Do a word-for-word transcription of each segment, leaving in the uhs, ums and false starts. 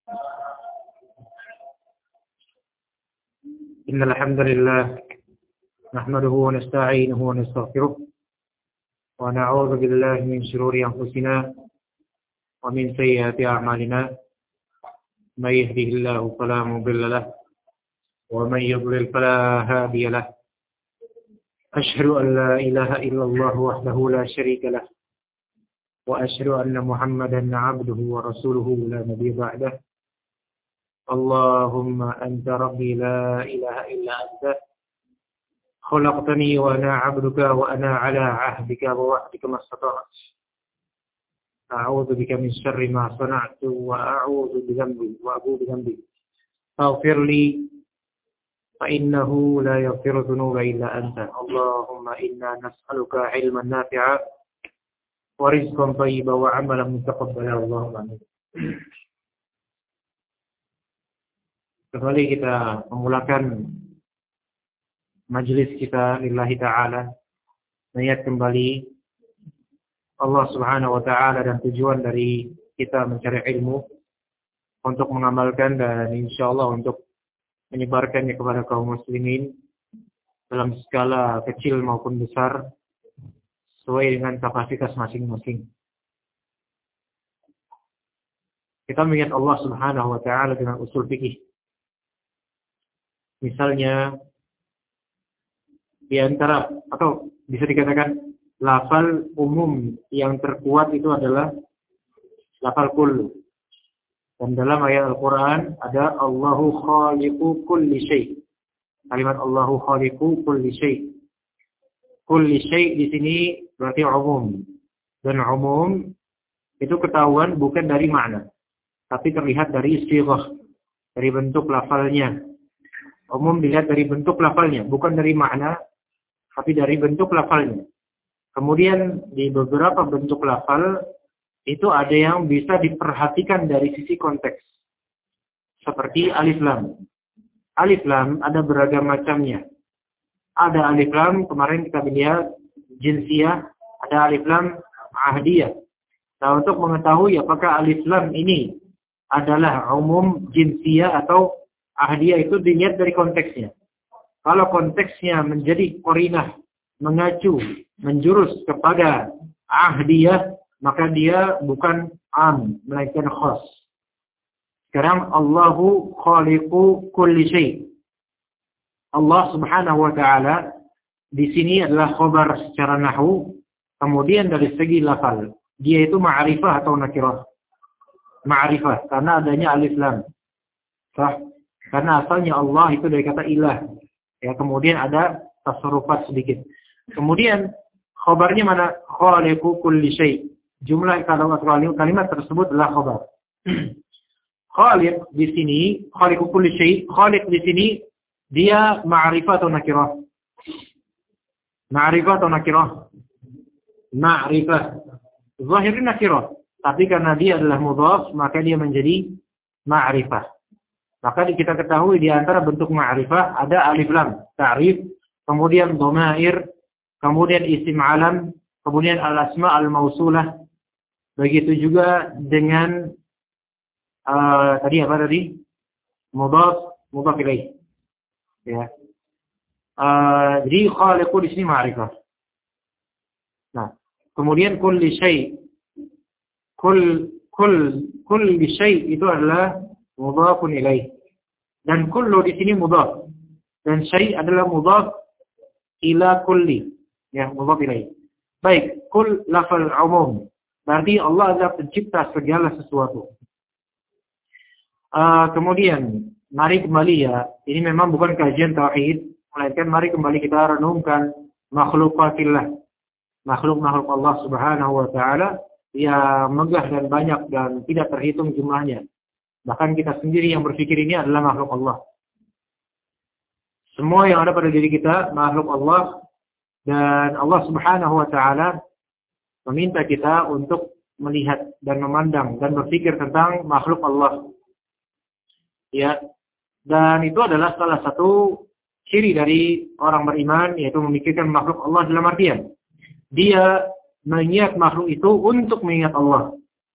إن الحمد لله نحمده ونستعينه ونستغفره ونعوذ بالله من شرور أنفسنا ومن سيئات أعمالنا من يهده الله فلا مضل له ومن يضلل فلا هادي له أشهد أن لا إله إلا الله وحده لا شريك له وأشهد أن محمدا عبده ورسوله لا نبي بعده اللهم أنت ربي لا إله إلا أنت خلقتني وأنا عبدك وأنا على عهدك ووعدك ما استطعت أعوذ بك من شر ما صنعت وأعوذ بذنبي وأبوء بذنبي فاغفر لي فإنه لا يغفر الذنوب إلا أنت اللهم إنا نسألك علما نافعا ورزقا طيبا وعملا متقبلا اللهم آمين. Kembali kita memulakan majelis kita lillahi ta'ala, mengingat kembali Allah subhanahu wa ta'ala dan tujuan dari kita mencari ilmu untuk mengamalkan dan insyaAllah untuk menyebarkannya kepada kaum muslimin dalam skala kecil maupun besar sesuai dengan kapasitas masing-masing. Kita mengingat Allah subhanahu wa ta'ala dengan usul fikih. Misalnya di antara atau bisa dikatakan lafal umum yang terkuat itu adalah lafal kullu. Dan dalam ayat Al-Quran ada Allahu khaliqu kulli syai'. Kalimat Allahu khaliqu kulli syai'. Kulli syai' di sini berarti umum. Dan umum itu ketahuan bukan dari makna, tapi terlihat dari sighah, dari bentuk lafalnya. Umum dilihat dari bentuk lafalnya, bukan dari makna, tapi dari bentuk lafalnya. Kemudian di beberapa bentuk lafal itu ada yang bisa diperhatikan dari sisi konteks. Seperti alif lam. Alif lam ada beragam macamnya. Ada alif lam, kemarin kita lihat jinsiyah, ada alif lam ahdiyah. Nah, untuk mengetahui apakah alif lam ini adalah umum, jinsiyah atau ahdiyah itu dilihat dari konteksnya. Kalau konteksnya menjadi qarinah, mengacu, menjurus kepada ahdiyah, maka dia bukan am, melainkan khas. Sekarang Allahu khaliqu kulli syai'. Allah subhanahu wa ta'ala di sini adalah khabar secara nahwu, kemudian dari segi lafal, dia itu ma'rifah atau nakirah. Ma'rifah karena adanya alif lam. Sah? Karena asalnya Allah itu dari kata ilah. Ya, kemudian ada tasarrufat sedikit. Kemudian khabarnya mana? Khaliqu kulli syai'. Jumlah kalimat kalimat tersebut adalah khabar. Khaliq di sini, khaliqu kulli syai', khaliq di sini dia ma'rifah atau nakirah? Ma'rifah atau nakirah? Ma'rifah. Zahirnya nakirah, tapi karena dia adalah mudhaf, maka dia menjadi ma'rifah. Maka kita ketahui di antara bentuk ma'rifah ada alif lam, ta'rif, kemudian dhamair, kemudian isim alam, kemudian al-asma al-mausulah. Begitu juga dengan uh, tadi apa tadi? Mudhaf, mudhaf ilaih. Ya. Uh, jadi khaliqu di sini ma'rifah. Nah, kemudian kulli syai'. Kull kull kulli syai' itu adalah mudhafun ilaih. Dan kullu di sini mudhaf. Dan syai' adalah mudhaf ila kulli. Ya, mudhaf ilaih. Baik, kull lafal umum. Berarti Allah adalah pencipta segala sesuatu. Uh, kemudian, mari kembali ya. Ini memang bukan kajian tauhid, melainkan mari kembali kita renungkan makhlukatillah. Makhluk-makhluk Allah subhanahu wa ta'ala yang megah dan banyak dan tidak terhitung jumlahnya. Bahkan kita sendiri yang berpikir ini adalah makhluk Allah. Semua yang ada pada diri kita makhluk Allah, dan Allah subhanahu wa ta'ala meminta kita untuk melihat dan memandang dan berpikir tentang makhluk Allah. Ya, dan itu adalah salah satu ciri dari orang beriman, yaitu memikirkan makhluk Allah dalam artian dia mengingat makhluk itu untuk mengingat Allah.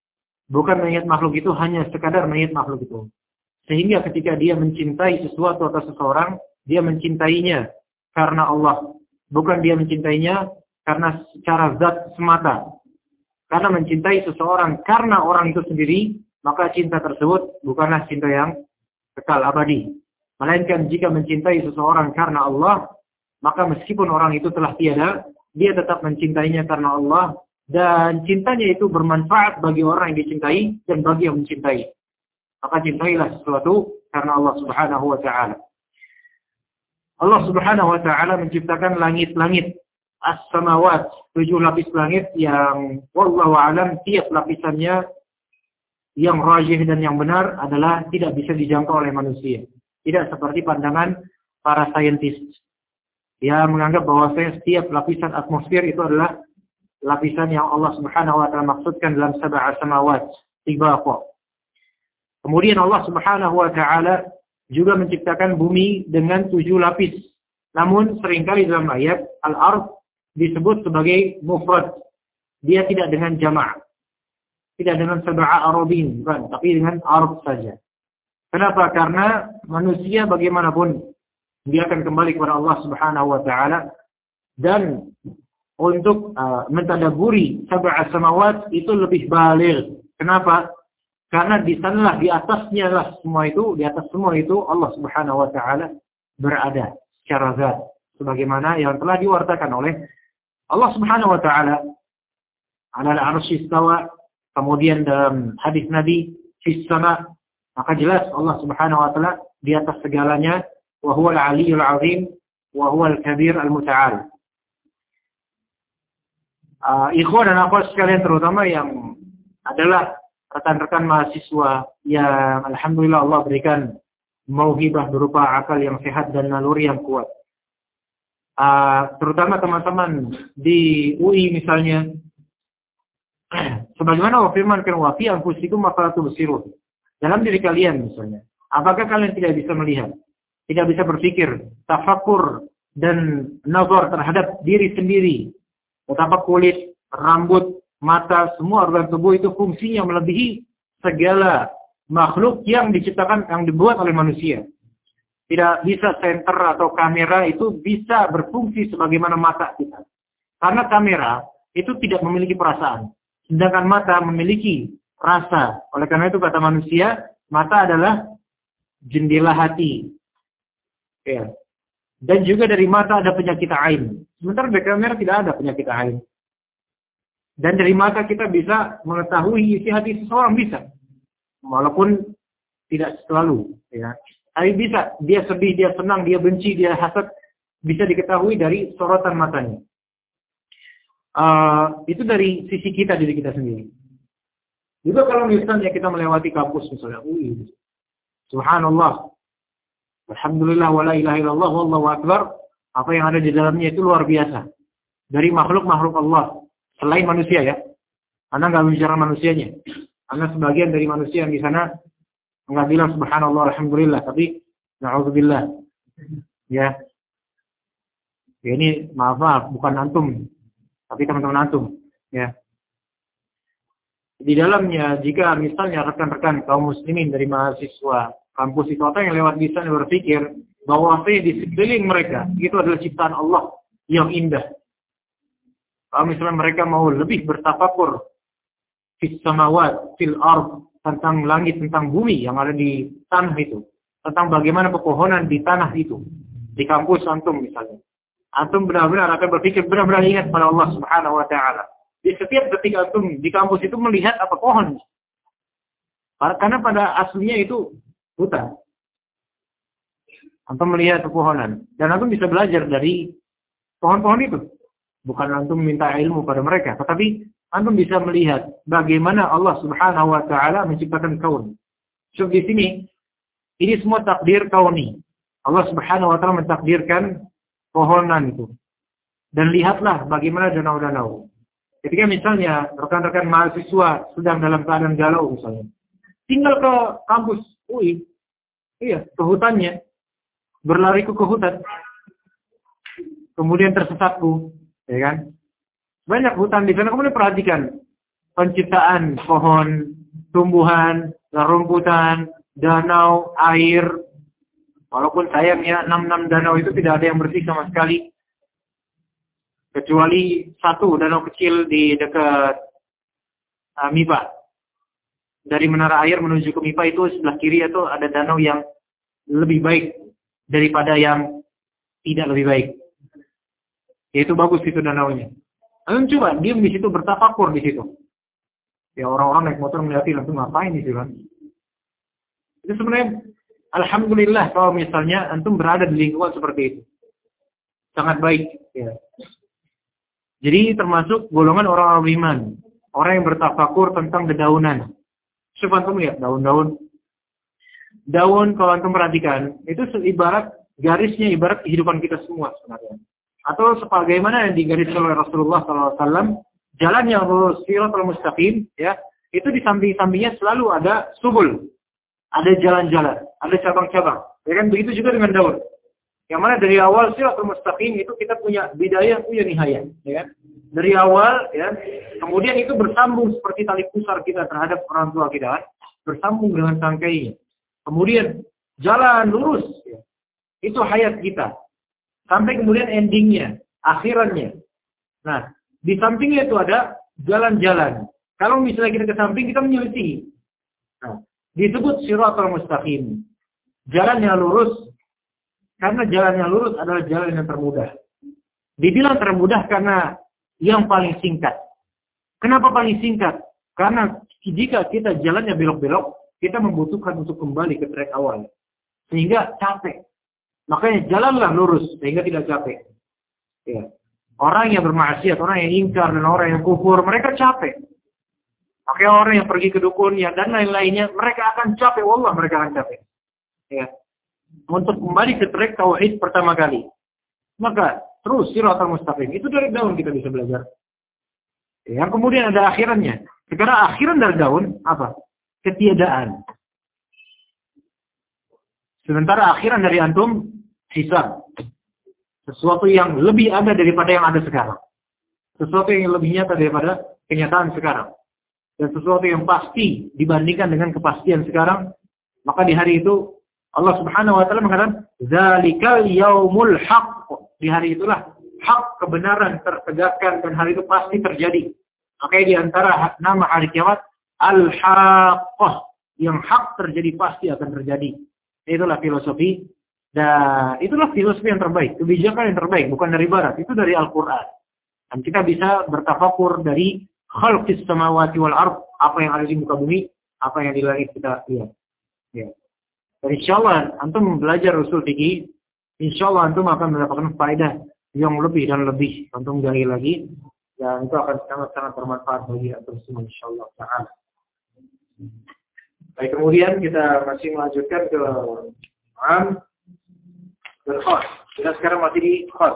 Bukan mengingat makhluk itu hanya sekadar mengingat makhluk itu. Sehingga ketika dia mencintai sesuatu atau seseorang, dia mencintainya karena Allah. Bukan dia mencintainya karena secara zat semata. Karena mencintai seseorang karena orang itu sendiri, maka cinta tersebut bukanlah cinta yang kekal abadi. Melainkan jika mencintai seseorang karena Allah, maka meskipun orang itu telah tiada, dia tetap mencintainya karena Allah. Dan cintanya itu bermanfaat bagi orang yang dicintai dan bagi yang mencintai. Maka cintailah sesuatu karena Allah Subhanahu wa Ta'ala. Allah Subhanahu wa Ta'ala menciptakan langit-langit, as-samawat, tujuh lapis langit yang wallahu a'lam tiap lapisannya yang rajih dan yang benar adalah tidak bisa dijangkau oleh manusia. Tidak seperti pandangan para saintis yang menganggap bahwa setiap lapisan atmosfer itu adalah lapisan yang Allah Subhanahu wa Ta'ala maksudkan dalam sab'a samawat, tibaqa. Kemudian Allah Subhanahu wa Ta'ala juga menciptakan bumi dengan tujuh lapis. Namun seringkali dalam ayat al-ard disebut sebagai mufrad. Dia tidak dengan jama'. Tidak dengan sab'a arabin, bukan, tapi dengan ard saja. Kenapa? Karena manusia bagaimanapun dia akan kembali kepada Allah Subhanahu wa Ta'ala, dan untuk uh, mentadaburi sab'a samawat itu lebih baligh. Kenapa? Karena di sanalah, di atasnya lah semua itu, di atas semua itu Allah Subhanahu wa Ta'ala berada secara zat, sebagaimana yang telah diwartakan oleh Allah Subhanahu wa Ta'ala ala al-'arsy istawa. Kemudian dalam hadis Nabi fis sama, maka jelas Allah Subhanahu wa Ta'ala di atas segalanya, wa huwal 'aliyyul 'azim wa huwal kabir al-muta'al. Uh, ikhwan dan akhwat sekalian, terutama yang adalah rekan-rekan mahasiswa yang alhamdulillah Allah berikan mauhibah berupa akal yang sehat dan naluri yang kuat. Uh, terutama teman-teman di U I misalnya, sebagaimana Allah firmankan, wa fi anfusikum afala tubsirun. Dalam diri kalian misalnya, apakah kalian tidak bisa melihat, tidak bisa berpikir, tafakur dan nazar terhadap diri sendiri? Betapa kulit, rambut, mata, semua organ tubuh itu fungsinya melebihi segala makhluk yang diciptakan, yang dibuat oleh manusia. Tidak bisa senter atau kamera itu bisa berfungsi sebagaimana mata kita. Karena kamera itu tidak memiliki perasaan. Sedangkan mata memiliki rasa. Oleh karena itu kata manusia, mata adalah jendela hati. Ya. Dan juga dari mata ada penyakit ain. Sementara dari kamera tidak ada penyakit ain. Dan dari mata kita bisa mengetahui isi hati seseorang, bisa. Walaupun tidak selalu. Ya. Tapi bisa. Dia sedih, dia senang, dia benci, dia hasad. Bisa diketahui dari sorotan matanya. Uh, itu dari sisi kita, diri kita sendiri. Juga kalau misalnya kita melewati kampus misalnya, uh, subhanallah, alhamdulillah, wa la ilaha illallah, wallahu akbar, apa yang ada di dalamnya itu luar biasa. Dari makhluk-makhluk Allah, selain manusia ya. Anda nggak bicara manusianya. Anda sebagian dari manusia yang di sana nggak bilang subhanallah, alhamdulillah, tapi na'udzubillah. Ya. Ya ini maaf maaf, bukan antum. Tapi teman-teman antum, ya. Di dalamnya, jika misalnya rekan-rekan kaum muslimin dari mahasiswa kampus itu atau yang lewat di sana berpikir bahwa di sekeliling mereka itu adalah ciptaan Allah yang indah. Kalau misalnya mereka mau lebih bertafakur fis samawat, fil ard, tentang langit, tentang bumi yang ada di tanah itu, tentang bagaimana pepohonan di tanah itu, di kampus antum misalnya. Antum benar-benar akan berpikir, benar-benar ingat pada Allah Subhanahu wa Ta'ala. Di setiap detik antum di kampus itu melihat apa pohon. Karena pada aslinya itu hutan. Antum melihat pepohonan. Dan antum bisa belajar dari pohon-pohon itu. Bukan antum minta ilmu pada mereka. Tetapi antum bisa melihat bagaimana Allah Subhanahu wa Ta'ala menciptakan kaun. So di sini, ini semua takdir kauni. Allah Subhanahu wa Ta'ala mentakdirkan pohonan itu. Dan lihatlah bagaimana danau-danau. Ketika misalnya rekan-rekan mahasiswa sedang dalam keadaan galau misalnya. Tinggal ke kampus U I. Iya, ke hutannya. Berlari ke hutan. Kemudian tersesatku. Ya kan? Banyak hutan di sana. Kemudian perhatikan penciptaan pohon, tumbuhan, rumputan, danau, air. Walaupun sayangnya enam enam danau itu tidak ada yang bersih sama sekali. Kecuali satu danau kecil di dekat uh, Mipa. Dari menara air menuju ke Mipa itu sebelah kiri itu ada danau yang lebih baik daripada yang tidak lebih baik. Itu bagus itu danaunya. Lalu coba diam di situ, bertafakur di situ. Ya orang-orang naik motor melihat langsung ngapain di situ kan? Itu sebenarnya alhamdulillah kalau misalnya antum berada di lingkungan seperti itu. Sangat baik. Ya. Jadi termasuk golongan orang-orang beriman. Orang yang bertafakur tentang dedaunan. Coba antum lihat daun-daun. Daun kalau antum perhatikan, itu ibarat garisnya ibarat kehidupan kita semua sebenarnya. Atau sebagaimana yang digariskan oleh Rasulullah shallallahu alaihi wasallam, jalan yang lurus, siratal mustaqim, ya, itu di samping-sampingnya selalu ada subul. Ada jalan-jalan, ada cabang-cabang. Ya kan begitu juga dengan daun. Yang mana dari awal siratal mustaqim itu kita punya bidayah, punya nihayah, ya kan? Dari awal, ya, kemudian itu bersambung seperti tali pusar kita terhadap orang tua kita, kan? Bersambung dengan tangkainya. Kemudian jalan lurus, ya. Itu hayat kita. Sampai kemudian endingnya, akhirannya. Nah, di sampingnya itu ada jalan-jalan. Kalau misalnya kita ke samping, kita menyelisihi. Nah, disebut siratal mustaqim. Jalan yang lurus, karena jalan yang lurus adalah jalan yang termudah. Dibilang termudah karena yang paling singkat. Kenapa paling singkat? Karena jika kita jalannya belok-belok, kita membutuhkan untuk kembali ke track awal. Sehingga capek. Makanya jalanlah lurus sehingga tidak capek. Ya. Orang yang bermaksiat, orang yang ingkar dan orang yang kufur, mereka capek. Makanya orang yang pergi ke dukun ya dan lain-lainnya, mereka akan capek. Wallah mereka akan capek. Ya. Untuk kembali ke track tauhid pertama kali. Maka terus siratal mustaqim itu dari daun kita bisa belajar. Yang kemudian ada akhirannya. Sekarang akhiran dari daun apa? Ketiadaan. Sementara akhiran dari antum hisab. Sesuatu yang lebih ada daripada yang ada sekarang. Sesuatu yang lebih nyata daripada kenyataan sekarang. Dan sesuatu yang pasti dibandingkan dengan kepastian sekarang. Maka di hari itu Allah Subhanahu wa taala mengatakan, "Dzalikal yaumul haqq." Di hari itulah hak kebenaran tertegakkan dan hari itu pasti terjadi. Makanya di antara nama hari kiamat Al-Haqqah. Yang hak terjadi pasti akan terjadi. Itulah filosofi. Dan itulah filosofi yang terbaik. Kebijakan yang terbaik. Bukan dari barat. Itu dari Al-Quran. Dan kita bisa bertafakur dari khalqis samawati wal ard. Apa yang ada di muka bumi. Apa yang di langit kita lihat. Ya. Dan insya Allah antum belajar usul fikih. Insya Allah antum akan mendapatkan faedah yang lebih dan lebih. Antum gali lagi. Dan itu akan sangat-sangat bermanfaat bagi antum semua insya Allah. Ta'ala. Baik, kemudian kita masih melanjutkan ke am dan khas. Kita sekarang masih di khas.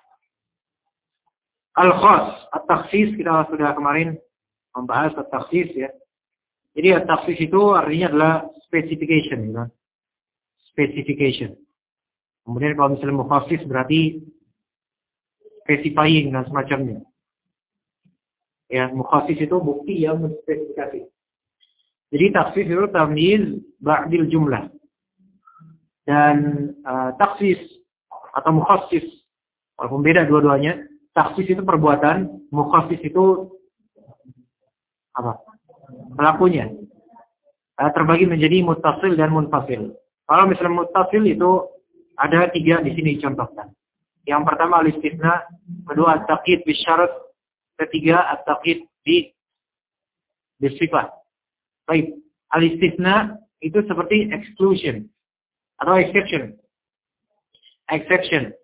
Al-khas, at-takhsis kita sudah kemarin membahas at-takhsis ya. Jadi at-takhsis itu artinya adalah specification ya. Specification. Kemudian kalau misalnya mukhassis berarti specifying dan semacamnya. Ya, mukhassis itu bukti yang menspesifikasi. Jadi taksis itu tamyiz ba'dil jumlah. Dan uh, taksis atau mukhassis, walaupun beda dua-duanya, taksis itu perbuatan, mukhassis itu apa? Pelakunya. Uh, terbagi menjadi muttasil dan munfasil. Kalau misalnya muttasil itu ada tiga di sini contohkan. Yang pertama al-istithna, kedua at-taqyid bisyarat, ketiga at-taqyid bi bisifat. Baik, al-istithna itu seperti exclusion atau exception. Exception.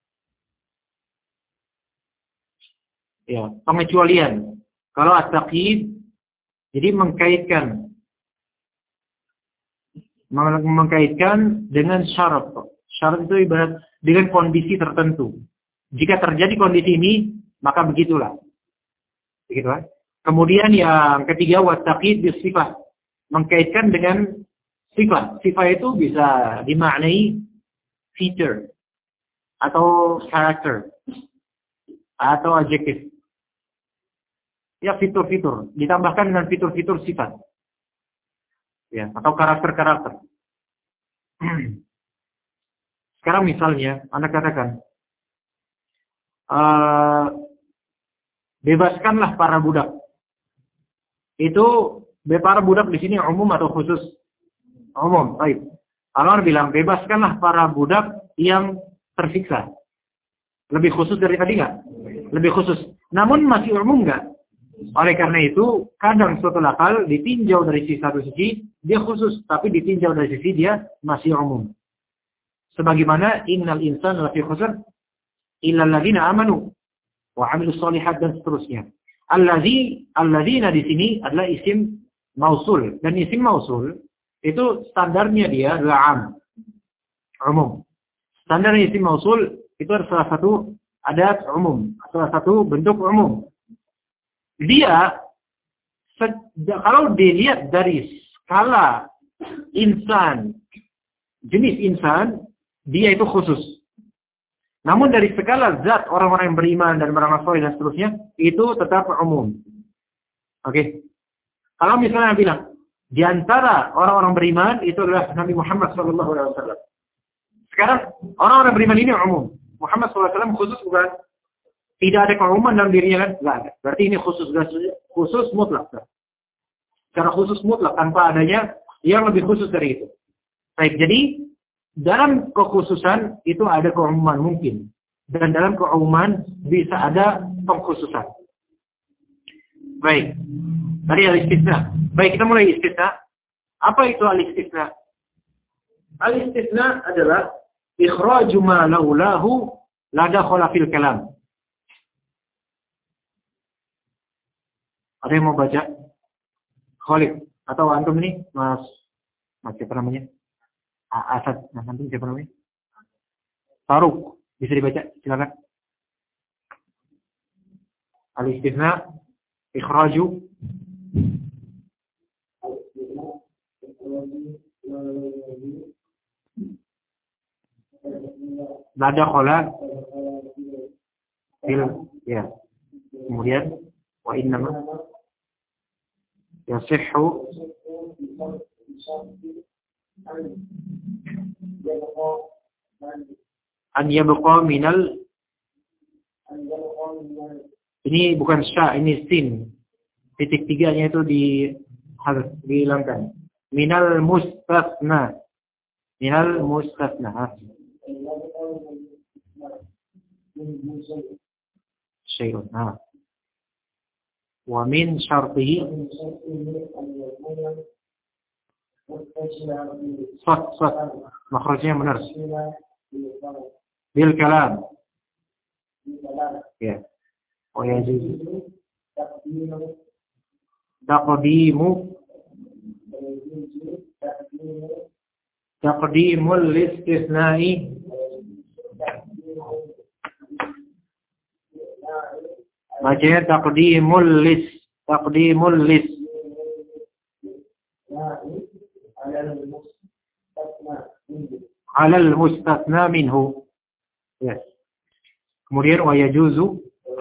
Ya, pengecualian. Kalau at-taqyid jadi mengkaitkan mengkaitkan dengan syarat. Syarat itu ibarat dengan kondisi tertentu. Jika terjadi kondisi ini, maka begitulah. Begitu kan? Kemudian yang ketiga wat-taqyid bisifat, mengkaitkan dengan sifat. Sifat itu bisa dimaknai feature atau character atau adjektif. Ya fitur-fitur, ditambahkan dengan fitur-fitur sifat. ya, atau karakter-karakter. Sekarang misalnya, Anda katakan, uh, bebaskanlah para budak. Itu para budak di sini umum atau khusus? Umum, baik. Allah bilang, bebaskanlah para budak yang tersiksa. Lebih khusus dari tadi nggak? Lebih khusus. Namun masih umum nggak? Oleh karena itu, kadang suatu lafal ditinjau dari sisi satu sisi, dia khusus. Tapi ditinjau dari sisi dia masih umum. Sebagaimana, innal insana lafi khusr, illa alladziina amanu, wa amilus shalihat, dan seterusnya. Alladzi, alladzina di sini adalah isim mausul. Dan isim mausul, itu standarnya dia adalah am. Umum. Standar isim mausul, itu adalah salah satu adat umum. Salah satu bentuk umum. Dia, kalau dilihat dari skala insan, jenis insan, dia itu khusus. Namun dari skala zat orang-orang yang beriman dan beramal saleh dan seterusnya, itu tetap umum. Oke. Okay. Kalau misalnya bilang, di antara orang-orang beriman, itu adalah Nabi Muhammad shallallahu alaihi wasallam. Sekarang, orang-orang beriman ini umum. Muhammad shallallahu alaihi wasallam khusus bukan? Tidak ada keumuman dalam dirinya kan? Tidak ada. Berarti ini khusus khusus mutlak. Secara khusus mutlak tanpa adanya yang lebih khusus dari itu. Baik, jadi dalam kekhususan itu ada keumuman mungkin. Dan dalam keumuman bisa ada pengkhususan. Baik. Tadi al-istisna. Baik, kita mulai istisna. Apa itu al-istisna? Al-istisna adalah ikhraju ma laulahu la dakhala fil kalam. Ada yang mau baca? Khalid atau antum ini, Mas, Mas siapa namanya? Asad, Mas antum siapa namanya? Faruk, bisa dibaca, silakan. Al-istisna, ikhraju. Lada khola fil, ya. Kemudian wa innama yasihhu an yabqa minal, ini bukan sya, ini sin. Titik tiganya itu di harus dihilangkan. Minal mustasna. Minal mustasna. Syai'un. Nah. Wa min syartihi sat sat makhrajnya benar. Bil kalam. Ya. Oh ya jadi. Taqdimu Taqdimul istisna'i bacanya taqdimul lis taqdimul lis alal mustasna minhu. Yes. Kemudian wa yajuzu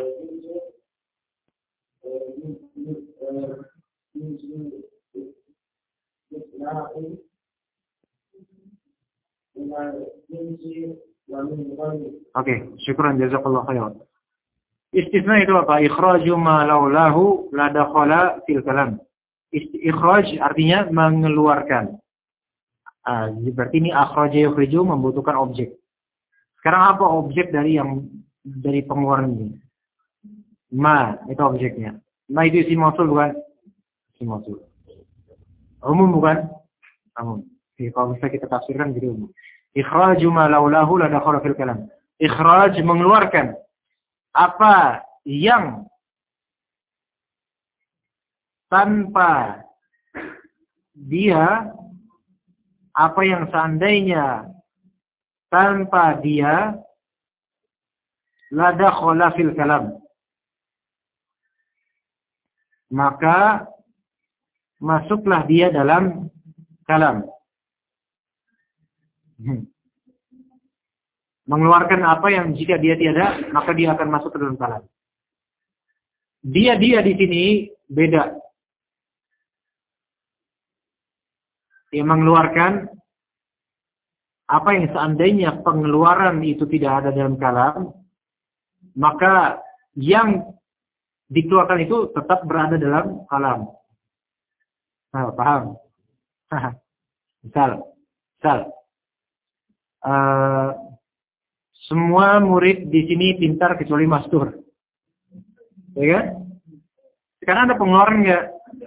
Oke, syukran jazakallahu khairan. Istisna itu apa? Ikhraju ma laulahu la dakhala fil kalam. Ikhraj artinya mengeluarkan. Ah, berarti ini akhraja yukhriju membutuhkan objek. Sekarang apa objek dari yang dari pengeluaran ini? Ma, itu objeknya. Ma itu isim mausul bukan? Isim mausul. Umum bukan? Umum. Jadi kalau bisa kita tafsirkan jadi umum. Ikhraju ma laulahu la dakhala fil kalam. Ikhraj mengeluarkan apa yang tanpa dia, apa yang seandainya tanpa dia la dakhala fil kalam, maka masuklah dia dalam kalam. Hmm. Mengeluarkan apa yang jika dia tiada, maka dia akan masuk ke dalam kalam. Dia-dia di sini beda. Dia mengeluarkan apa yang seandainya pengeluaran itu tidak ada dalam kalam, maka yang dikeluarkan itu tetap berada dalam kalam. Nah, paham? misal, misal, uh, semua murid di sini pintar kecuali Mastur, ya kan? Sekarang ada pengeluaran nggak?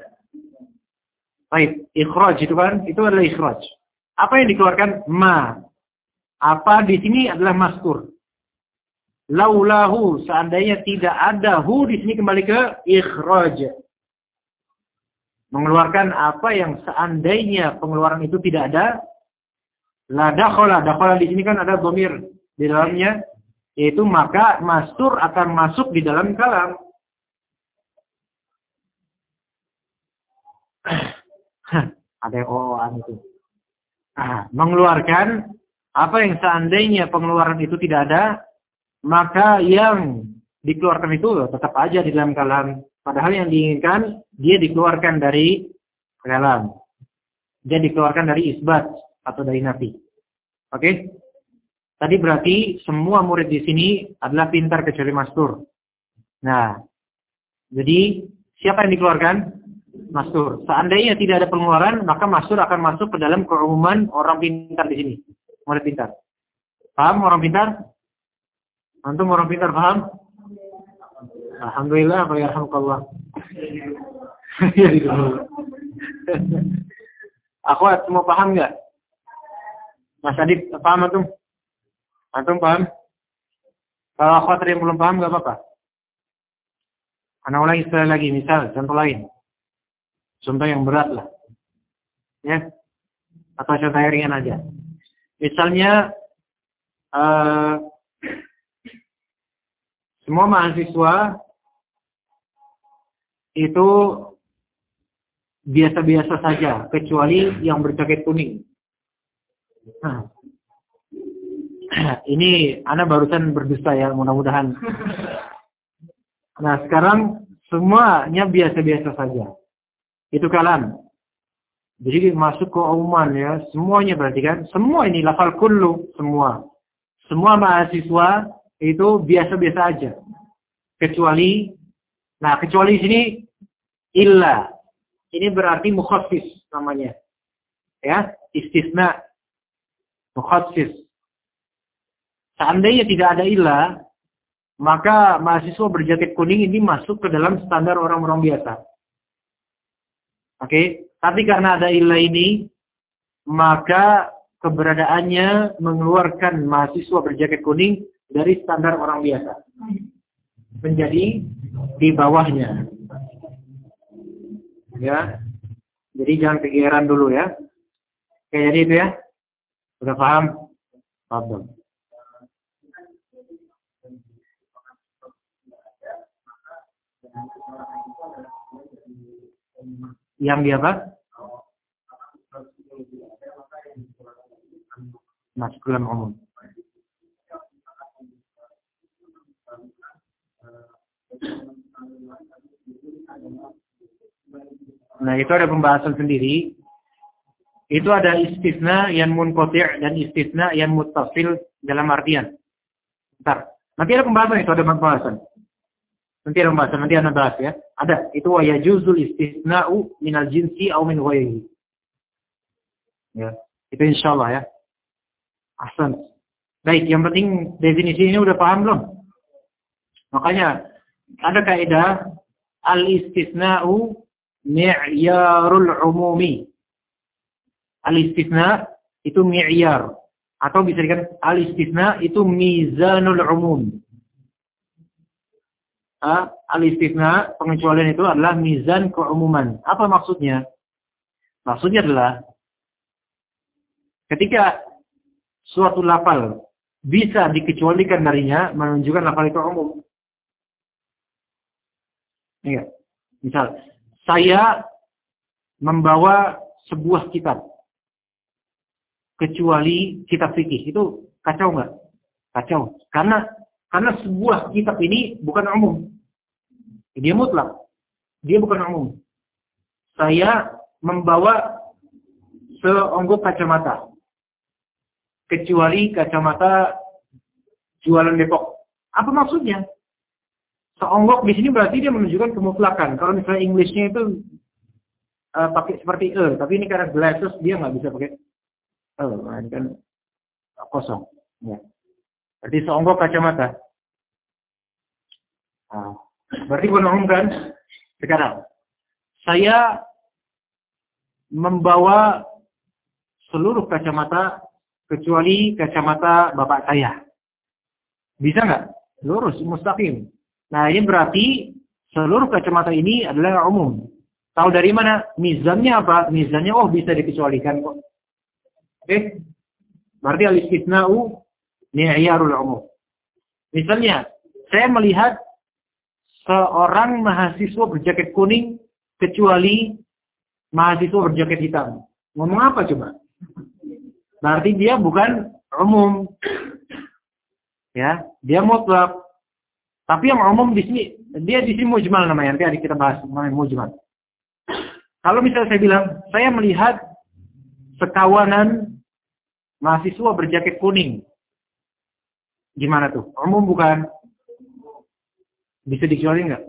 Baik, ikhraj itu kan, itu adalah ikhraj. Apa yang dikeluarkan? Ma. Apa di sini adalah Mastur. Laulahu, seandainya tidak ada hu di sini kembali ke ikhraj. Mengeluarkan apa yang seandainya pengeluaran itu tidak ada. La dakhala, dakhala di sini kan ada dhamir di dalamnya, yaitu maka Mastur akan masuk di dalam kalam. Ada o-an itu. Nah, mengeluarkan apa yang seandainya pengeluaran itu tidak ada, maka yang dikeluarkan itu tetap aja di dalam kalam. Padahal yang diinginkan dia dikeluarkan dari kalam. Dia dikeluarkan dari isbat atau dari nafi. Oke? Okay? Tadi berarti semua murid di sini adalah pintar kecuali Mastur. Nah, jadi siapa yang dikeluarkan? Mastur. Seandainya tidak ada pengeluaran, maka Mastur akan masuk ke dalam keumuman orang pintar di sini. Murid pintar. Paham orang pintar? Antum orang pintar paham? Alhamdulillah, wa yarhamukallah. Akhwat, semua paham nggak? Mas Adib, paham antum? Antum paham? Kalau akhwat yang belum paham nggak apa-apa. Anak ulangi sekali lagi, misal, contoh lain. Contoh yang berat lah. Ya. Atau contoh yang ringan aja. Misalnya, uh, semua mahasiswa itu biasa-biasa saja, kecuali yang berjaket kuning. Nah, ini Anda barusan berdusta ya, mudah-mudahan. Nah, sekarang semuanya biasa-biasa saja. Itu kalam. Jadi masuk ke umuman ya, semuanya berarti kan, semua ini lafal kullu, semua. Semua mahasiswa itu biasa-biasa aja. Kecuali, nah kecuali sini illa. Ini berarti mukhassis namanya. Ya, istisna. Mukhassis. Seandainya tidak ada illa, maka mahasiswa berjaket kuning ini masuk ke dalam standar orang-orang biasa. Oke, okay? Tapi karena ada illa ini, maka keberadaannya mengeluarkan mahasiswa berjaket kuning dari standar orang biasa. Menjadi di bawahnya. Ya. Jadi jangan kegeeran dulu ya. Oke, jadi itu ya. Sudah paham? Paham. Yang dia apa? Masuk dalam umum. Nah, itu ada pembahasan sendiri. Itu ada istisna yang munqati' dan istisna yang muttasil dalam artian. Bentar. Nanti ada pembahasan itu, ada pembahasan. Nanti ada pembahasan, nanti Anda bahas ya. Ada, itu wa yajuzul istisna'u minal jinsi au min ghairihi. Ya, itu insyaallah ya. Ahsan. Baik, yang penting definisi ini udah paham belum? Makanya ada kaidah al-istisna'u mi'yarul umumi. Al-istisna itu mi'yar atau bisa dikatakan al-istisna itu mizanul umum. Al-istisna, pengecualian itu adalah mizan keumuman. Apa maksudnya? Maksudnya adalah ketika suatu lafal bisa dikecualikan darinya, menunjukkan lafal itu umum. Ya. Misal, saya membawa sebuah kitab, kecuali kitab fikih. Itu kacau nggak? Kacau. Karena karena sebuah kitab ini bukan umum. Dia mutlak. Dia bukan umum. Saya membawa seonggok kacamata. Kecuali kacamata jualan Depok. Apa maksudnya? Seonggok di sini berarti dia menunjukkan kemutlakan. Kalau misalnya Englishnya itu uh, pakai seperti e, tapi ini karena glasses dia nggak bisa pakai e, ini kan kosong. Ya. Berarti seonggok kacamata. Nah, berarti menurut kan sekarang saya membawa seluruh kacamata kecuali kacamata bapak saya. Bisa nggak? Lurus, mustaqim. Nah, ini berarti seluruh kacamata ini adalah umum. Tahu dari mana? Mizannya apa? Mizannya, oh bisa dikecualikan kok. Oke? Berarti al-istithna'u mi'yarul umum. Misalnya, saya melihat seorang mahasiswa berjaket kuning kecuali mahasiswa berjaket hitam. Ngomong apa coba? Berarti dia bukan umum. Ya, dia mutlak. Tapi yang umum di sini, dia di sini mujmal namanya. Nanti adik kita bahas namanya mujmal. Kalau misalnya saya bilang, saya melihat sekawanan mahasiswa berjaket kuning. Gimana tuh? Umum bukan? Bisa dikecuali nggak?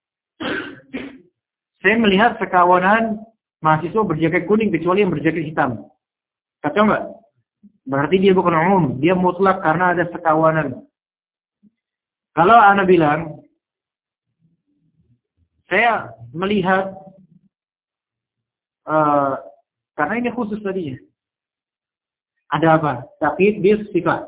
Saya melihat sekawanan mahasiswa berjaket kuning kecuali yang berjaket hitam. Kacau nggak? Berarti dia bukan umum, dia mutlak karena ada sekawanan. Kalau Anda bilang, saya melihat, uh, karena ini khusus tadinya. Ada apa? Tapi dia sifat.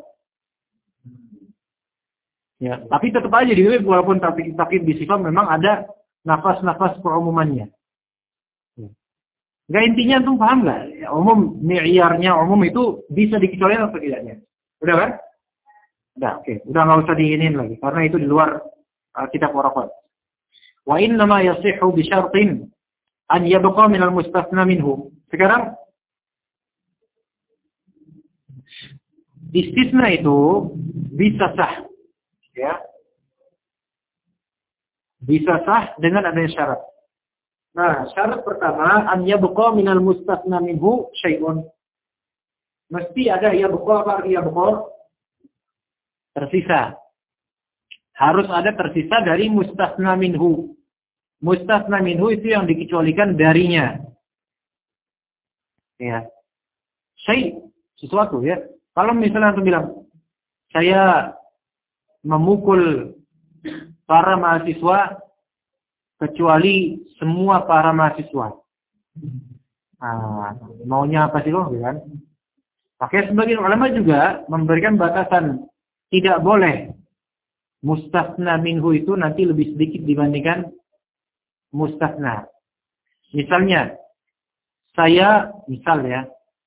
Ya, tapi tetap aja di walaupun tapi tapi di sifat memang ada nafas-nafas perumumannya. Enggak, intinya tuh paham nggak? Ya, umum, mi'yarnya umum itu bisa dikecualikan atau tidaknya? Udah kan? Udah, oke. Okay. Udah nggak usah diinin lagi karena itu di luar uh, kitab waraqat. Wa inna ma yasihhu bi syartin an yabqa min al-mustathna minhu. Sekarang istisna itu bisa sah, ya. Bisa sah dengan adanya syarat. Nah, syarat pertama, an yabqa minal mustathna minhu syai'un. Mesti ada yabqa, apa arti yabqa? Tersisa. Harus ada tersisa dari mustathna minhu. Mustathna minhu itu yang dikecualikan darinya. Ya. Syai', sesuatu ya. Kalau misalnya antum bilang, saya memukul para mahasiswa kecuali semua para mahasiswa. Nah, maunya apa sih loh, kan? Makanya sebagian ulama juga memberikan batasan tidak boleh mustathna minhu itu nanti lebih sedikit dibandingkan mustathna. Misalnya, saya misal ya,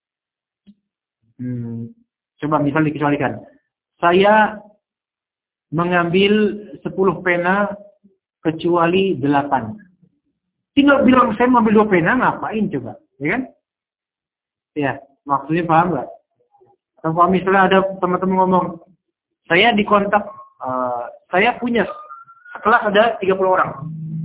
hmm, coba misal dikecualikan, saya mengambil sepuluh pena kecuali delapan. Tinggal bilang saya mengambil dua pena, ngapain coba? Ya kan? Ya, maksudnya paham nggak? Atau kalau misalnya ada teman-teman ngomong, saya dikontak, uh, saya punya, sekelas ada tiga puluh orang.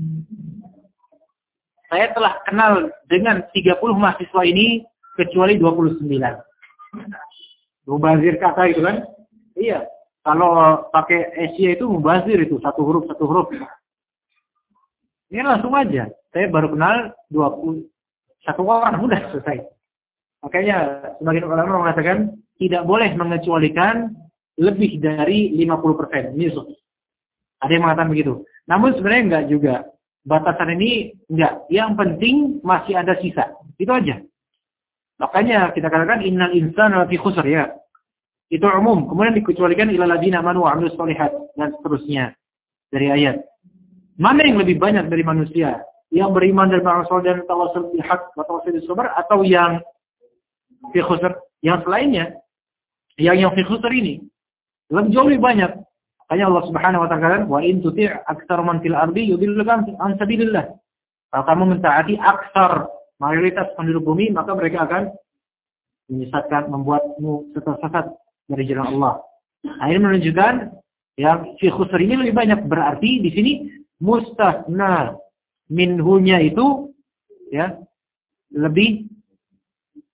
Saya telah kenal dengan tiga puluh mahasiswa ini kecuali dua puluh sembilan. Mubazir kata itu kan? Iya. Kalau pakai Asia itu mubazir itu, satu huruf, satu huruf. Ini langsung aja. Saya baru kenal dua puluh satu orang, udah selesai. Makanya sebagian ulama mengatakan tidak boleh mengecualikan lebih dari lima puluh persen. Ini ada yang mengatakan begitu. Namun sebenarnya enggak juga. Batasan ini enggak. Yang penting masih ada sisa. Itu aja. Makanya kita katakan innal insana lafi khusr ya. Itu umum. Kemudian dikecualikan ilal ladzina amanu wa 'amilus shalihat dan seterusnya dari ayat. Mana yang lebih banyak dari manusia? Yang beriman dan beramal saleh dan tawassul bil haqq wa tawassul bis sabr, atau yang fi khusr, yang selainnya? Yang yang fi khusr ini lebih jauh lebih banyak. Makanya Allah Subhanahu wa taala wa in tuti' aktsar man fil ardi yudilluka an sabilillah. Kalau kamu mentaati aksar mayoritas penduduk bumi, maka mereka akan menyesatkan, membuatmu sesat dari jalan Allah. Nah, ini menunjukkan yang fi khusr ini lebih banyak. Berarti di sini mustathna minhunya itu ya lebih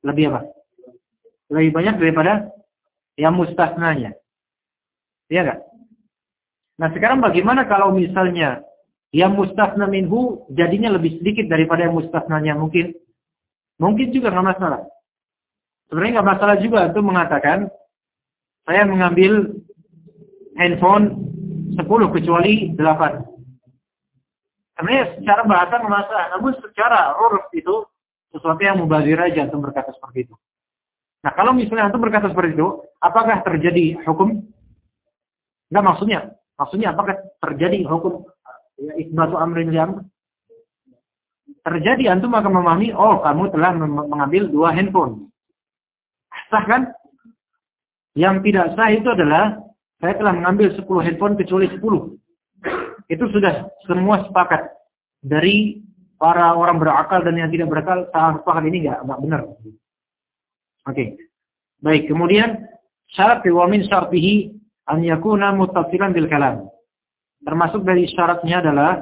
lebih apa? Lebih banyak daripada yang mustasnanya. Iya nggak? Nah sekarang bagaimana kalau misalnya yang mustasna minhu jadinya lebih sedikit daripada yang mustasnanya mungkin? Mungkin juga nggak masalah. Sebenarnya nggak masalah juga untuk mengatakan saya mengambil handphone sepuluh kecuali delapan. Sebenarnya secara bahasa nggak masalah, namun secara uruf itu sesuatu yang mubazir aja untuk berkata seperti itu. Nah kalau misalnya untuk berkata seperti itu, apakah terjadi hukum? Nggak maksudnya. Maksudnya apakah terjadi hukum ya, isbatu amrin yang terjadi? Antum akan memahami, oh kamu telah mengambil dua handphone. Sah kan? Yang tidak sah itu adalah saya telah mengambil sepuluh handphone kecuali sepuluh. Itu sudah semua sepakat. Dari para orang berakal dan yang tidak berakal, sepakat ini enggak, enggak benar. Oke. Okay. Baik, kemudian syarat wa min syartihi an yakuna muttasilan bil kalam. Termasuk dari syaratnya adalah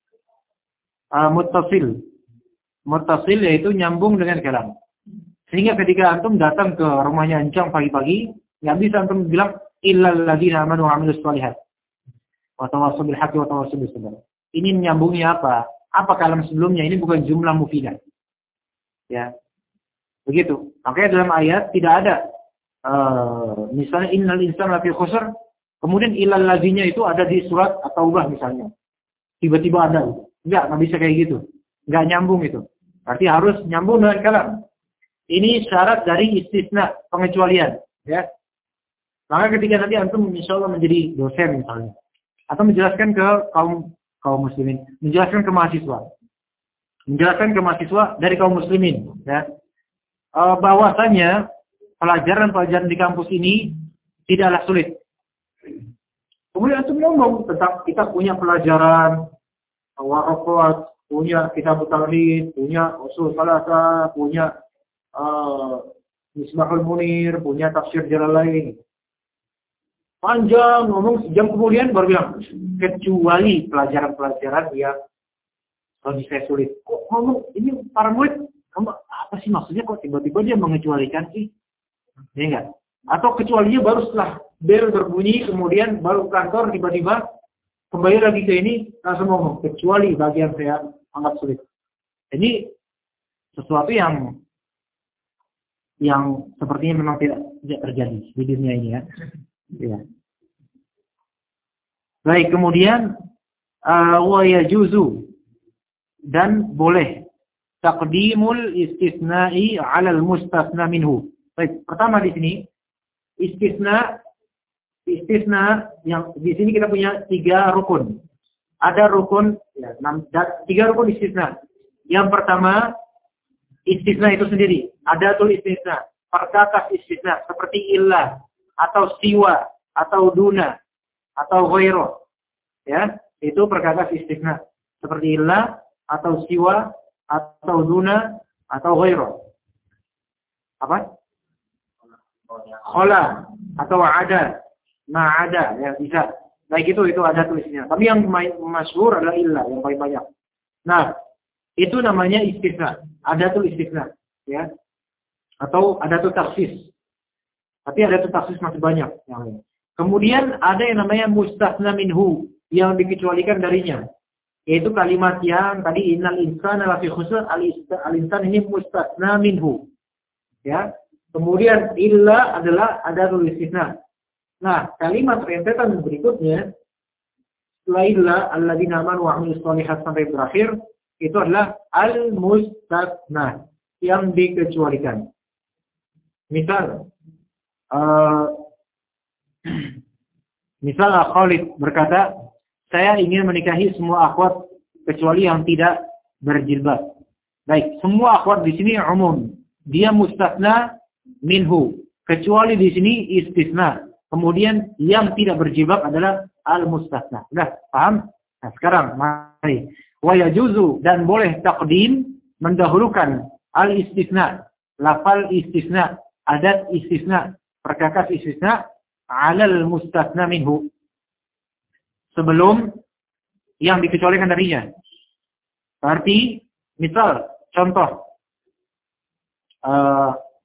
uh, muttasil. Muttasil yaitu nyambung dengan kalam. Sehingga ketika antum datang ke rumahnya Encang pagi-pagi, nggak bisa antum bilang illal ladzina amanu wa 'amilus shalihat. Wa tawassaw bil haqqi wa tawassaw bis sabr. Ini menyambungnya apa? Apa kalam sebelumnya? Ini bukan jumlah mufidah. Ya. Begitu. Makanya dalam ayat tidak ada uh, misalnya innal insana lafi khusr, kemudian illal ladzina itu ada di surat At-Taubah misalnya. Tiba-tiba ada. Enggak, enggak bisa kayak gitu. Enggak nyambung itu. Berarti harus nyambung dengan kalam. Ini syarat dari istisna, pengecualian, ya. Maka ketika nanti antum insyaallah menjadi dosen misalnya, atau menjelaskan ke kaum kaum muslimin, menjelaskan ke mahasiswa, menjelaskan ke mahasiswa dari kaum muslimin, ya, e, bahwasanya pelajaran-pelajaran di kampus ini tidaklah sulit. Kemudian antum ngomong tentang kita punya pelajaran waraqat, punya kitab tauhid, punya usul salasah, punya Uh, Misbahul Munir, punya tafsir Jalalain. Panjang ngomong sejam kemudian baru bilang kecuali pelajaran-pelajaran yang bagi saya sulit. Kok ngomong ini para murid, kamu apa sih maksudnya kok tiba-tiba dia mengecualikan sih? Ya enggak? Atau kecualinya baru setelah bel berbunyi kemudian baru kantor tiba-tiba kembali lagi ke ini langsung ngomong kecuali bagian saya anggap sulit. Ini sesuatu yang yang sepertinya memang tidak, tidak terjadi di dunia ini ya. Ya. Baik, kemudian uh, wa yajuzu dan boleh taqdimul istisna'i 'ala al-mustasna minhu. Baik, pertama di sini istisna istisna yang di sini kita punya tiga rukun. Ada rukun ya, enam, tiga rukun istisna. Yang pertama istisna itu sendiri, ada tuh istisna, perkakas istisna seperti illah atau siwa atau duna atau ghairu. Ya, itu perkakas istisna seperti illah atau siwa atau duna atau ghairu. Apa? Khala atau ada, ma ada ya bisa. Baik itu itu ada tulisnya. Tapi yang masyhur adalah illah yang paling banyak. Nah, itu namanya istisna. Ada tuh istisna, ya. Atau ada tuh taksis. Tapi ada tuh taksis masih banyak yang lain. Kemudian ada yang namanya mustasna minhu, yang dikecualikan darinya. Yaitu kalimat yang tadi innal insana lafi khusr, al-insan ini mustasna minhu. Ya. Kemudian illa adalah ada tuh istisna. Nah, kalimat rentetan berikutnya setelah illa alladzina amanu wa 'amilus shalihat sampai berakhir itu adalah al-mustasna yang dikecualikan. Misal, uh, misal Khalid berkata, saya ingin menikahi semua akhwat kecuali yang tidak berjilbab. Baik, semua akhwat di sini umum. Dia mustasna minhu. Kecuali di sini istisna. Kemudian yang tidak berjilbab adalah al-mustasna. Sudah paham? Nah, sekarang mari. Wa yajuzu dan boleh taqdim mendahulukan al-istisna, lafal istisna, adat istisna, perkakas istisna 'ala al-mustasna minhu. Sebelum yang dikecualikan darinya. Berarti misal contoh uh,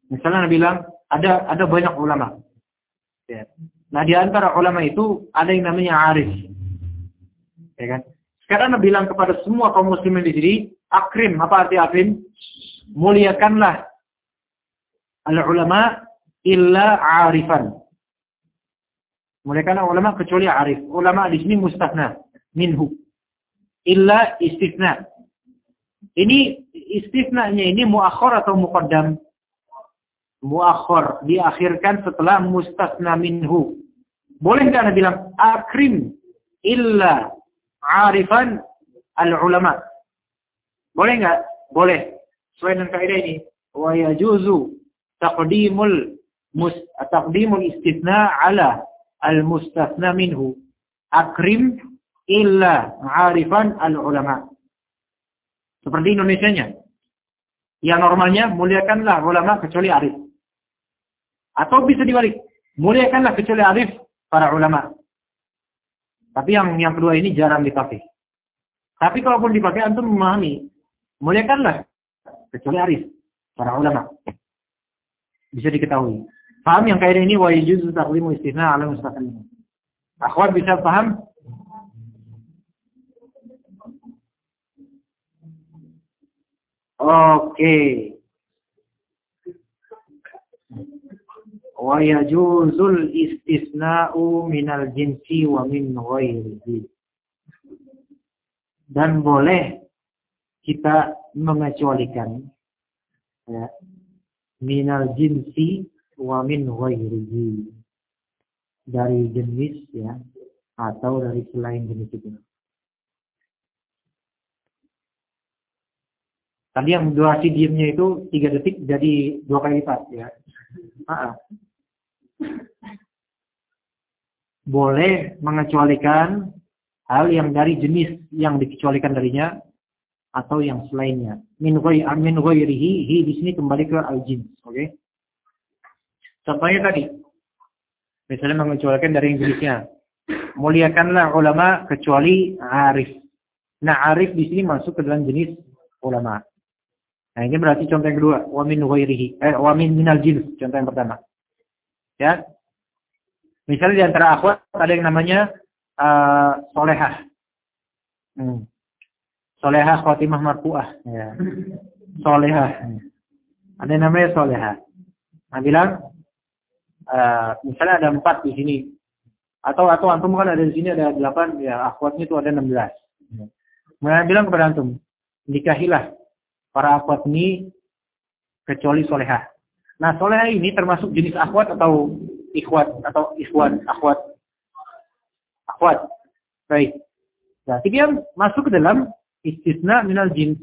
Misalnya bilang ada ada banyak ulama. Ya. Nah di antara ulama itu ada yang namanya arif. Ya kan? Sekarang Anda bilang kepada semua kaum muslimin di sini, akrim, apa arti akrim? Muliakanlah al-ulama illa arifan. Muliakanlah ulama kecuali arif. Ulama di sini mustahna minhu. Illa istisna. Ini istisnanya ini muakhir atau muqaddam? Muakhir, diakhirkan setelah mustasna minhu. Boleh enggak Anda bilang akrim illa arifan al-ulama? Boleh enggak? Boleh. Sesuai dengan kaidah ini, wa yajuzu taqdimul mus taqdimul istisna ala al-mustasna minhu. Akrim illa arifan al-ulama. Seperti Indonesianya. Yang normalnya muliakanlah ulama kecuali arif. Atau bisa dibalik, muliakanlah kecuali arif para ulama. Tapi yang yang kedua ini jarang dipakai. Tapi kalaupun dipakai antum memahami, muliakanlah kecuali arif para ulama. Bisa diketahui. Paham yang kaidah ini wa yajuzu taqdimu istisna ala mustaqim. Akhwat bisa paham? Oke. Wa yajuzul istisna'u minal jinsi wa min ghairihi. Dan boleh kita mengecualikan ya, minal jinsi wa min ghairihi, dari jenis ya atau dari selain jenis itu. Tadi yang durasi diamnya itu tiga detik jadi dua kali lipat ya. Maaf. Boleh mengecualikan hal yang dari jenis yang dikecualikan darinya atau yang selainnya. Min ghairihi, hi di sini kembali ke al-jins, oke? Okay? Contohnya tadi, misalnya mengecualikan dari yang jenisnya. Muliakanlah ulama kecuali arif. Nah, arif di sini masuk ke dalam jenis ulama. Nah, ini berarti contoh yang kedua, wa min ghairihi, eh wa min minal jins, contoh yang pertama. Ya. Misalnya di antara akhwat ada yang namanya uh, solehah. Hmm. Solehah khotimah marfu'ah. Ya. Solehah. Ada yang namanya solehah. Nah, bilang, uh, misalnya ada empat di sini. Atau atau antum kan ada di sini ada delapan, ya akhwatnya itu ada enam belas. Mereka bilang kepada antum, nikahilah para akhwat ini kecuali solehah. Nah, solehah ini termasuk jenis akhwat atau ikhwat atau ikhwan, akhwat. Akhwat. Baik. Berarti dia masuk ke dalam istisna minal jins.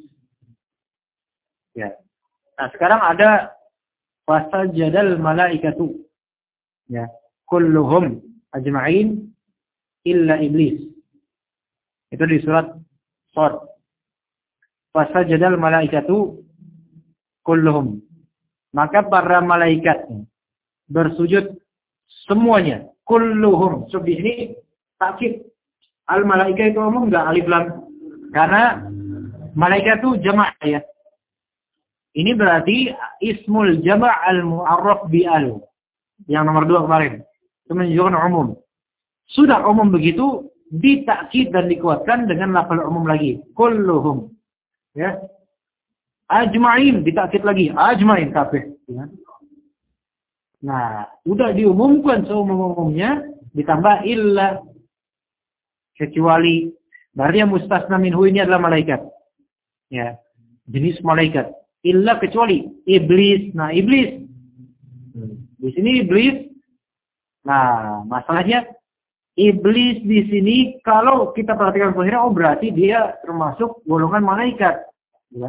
Ya. Nah, sekarang ada fasajadal malaikatu. Ya. Kulluhum ajma'in illa iblis. Itu di surat Shad. Fasajadal malaikatu kulluhum. Maka para malaikat bersujud semuanya, kulluhum. So di sini takkid al malaika itu umum enggak alif lam. Karena malaikat itu jama' ya. Ini berarti ismul jama' al mu'arraf bi al. Yang nomor dua kemarin. Itu menunjukkan umum. Sudah umum begitu ditakkid dan dikuatkan dengan lafal umum lagi, kulluhum. Ya. Ajma'in ditakkid lagi, ajma'in kafir. Ya. Nah, udah diumumkan seumum-umumnya, ditambah illa, kecuali. Berarti yang mustasna minhu ini adalah malaikat. Ya, jenis malaikat. Illa kecuali iblis. Nah, iblis. Di sini iblis. Nah, masalahnya iblis di sini kalau kita perhatikan posisinya, oh berarti dia termasuk golongan malaikat. Ya.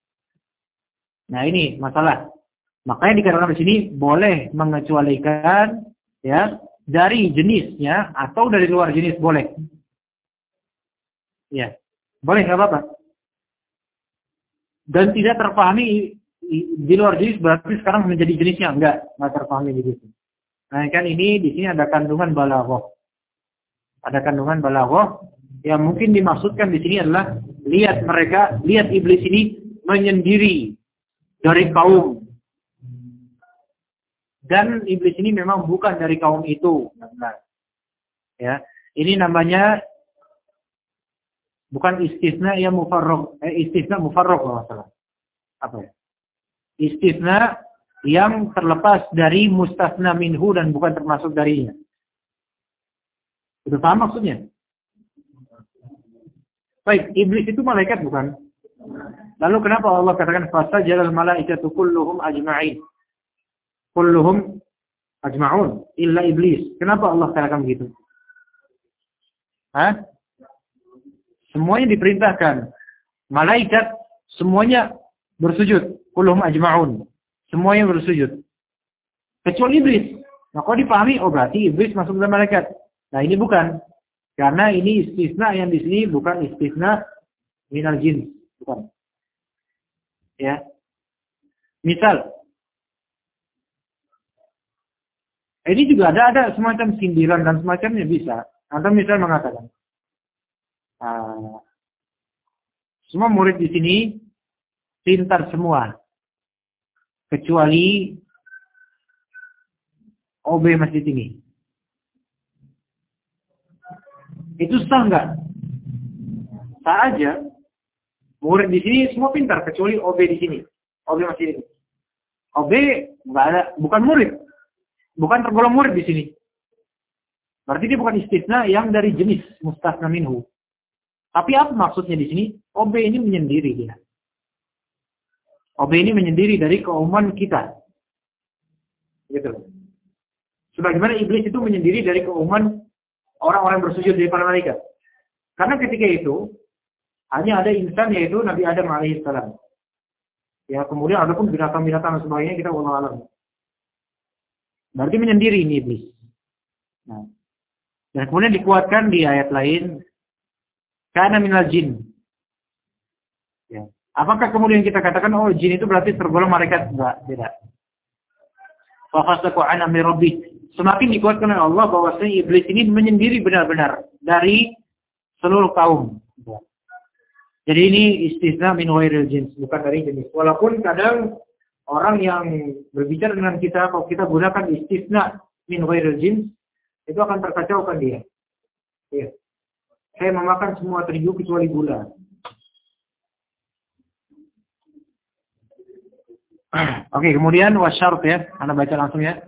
Nah, ini masalah. Makanya dikatakan di sini boleh mengecualikan ya dari jenisnya atau dari luar jenis boleh. Ya, boleh nggak apa-apa. Dan tidak terpahami di luar jenis berarti sekarang menjadi jenisnya enggak, nggak terpahami di situ. Nah, kan ini di sini ada kandungan balaghah. Ada kandungan balaghah yang mungkin dimaksudkan di sini adalah lihat mereka, lihat iblis ini menyendiri dari kaum dan iblis ini memang bukan dari kaum itu. Nah, ya, ini namanya bukan istisna yang mufarraq, eh, istisna mufarraq kalau salah. Apa ya? Istisna yang terlepas dari mustasna minhu dan bukan termasuk darinya. Itu paham maksudnya? Baik, iblis itu malaikat bukan? Lalu kenapa Allah katakan fasajadal malaikatu kulluhum ajma'in? Kulluhum ajma'un illa iblis. Kenapa Allah katakan begitu? Hah? Semuanya diperintahkan. Malaikat semuanya bersujud. Kulluhum ajma'un. Semuanya bersujud. Kecuali iblis. Nah, kalau dipahami, oh berarti iblis masuk dalam malaikat. Nah, ini bukan. Karena ini istisna yang di sini bukan istisna minal jin. Bukan. Ya. Misal. Ini juga ada ada semacam sindiran dan semacamnya bisa. Atau misal mengatakan. Uh, semua murid di sini pintar semua. Kecuali O B masjid ini. Itu sah nggak? Sah aja. Murid di sini semua pintar kecuali O B di sini. O B masjid ini. O B nggak ada, bukan murid, bukan tergolong murid di sini. Berarti dia bukan istisna yang dari jenis mustasna minhu. Tapi apa maksudnya di sini? O B ini menyendiri dia. O B ini menyendiri dari keumuman kita. Gitu. Sebagaimana iblis itu menyendiri dari keumuman orang-orang bersujud dari para malaikat. Karena ketika itu hanya ada insan yaitu Nabi Adam alaihissalam. Ya, kemudian ada pun binatang-binatang dan sebagainya, kita wallahu alam. Berarti menyendiri ini iblis. Nah. Dan kemudian dikuatkan di ayat lain, kana minal jin. Ya. Apakah kemudian kita katakan oh jin itu berarti tergolong malaikat? Enggak, beda. Fa fasaqa an amri rabbih. Semakin dikuatkan oleh Allah bahwasanya iblis ini menyendiri benar-benar dari seluruh kaum. Jadi ini istisna min ghairil jins, bukan dari jenis. Walaupun kadang orang yang berbicara dengan kita, kalau kita gunakan istisna min ghairil jins, itu akan terkacaukan dia. Ya. Saya memakan semua terigu kecuali gula. Oke, kemudian wasyart ya. Anda baca langsung ya.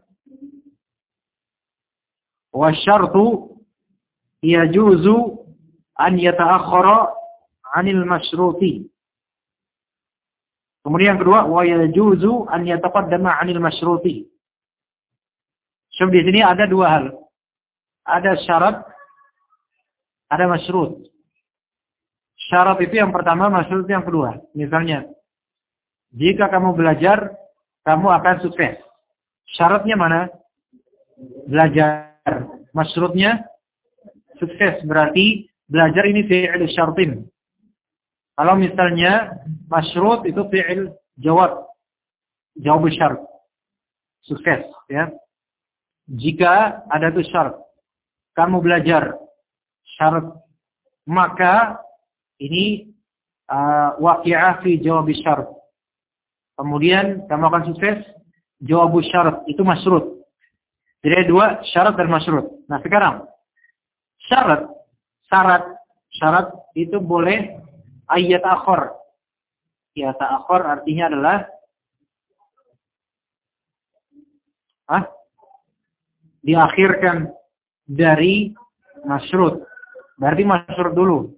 Wasyartu yajuzu an yata'akhkhara 'anil masyruti. Kemudian yang kedua, wa yajuzu an yataqaddama 'anil masyruti. Sebab di sini ada dua hal. Ada syarat, ada masyrut. Syarat itu yang pertama, masyrut yang kedua. Misalnya, jika kamu belajar, kamu akan sukses. Syaratnya mana? Belajar. Masyrutnya sukses. Berarti belajar ini fi'il syartin. Kalau misalnya masyrut itu fi'il jawab. Jawab syarat. Sukses. Ya. Jika ada itu syarat. Kamu belajar syarat. Maka ini uh, waqi'ah fi jawab syarat. Kemudian kamu akan sukses. Jawab syarat. Itu masyrut. Jadi ada dua, syarat dan masyrut. Nah sekarang, syarat, syarat, syarat itu boleh ayat akhor. Ayat akhor artinya adalah, ah, diakhirkan dari masyrut. Berarti masyrut dulu.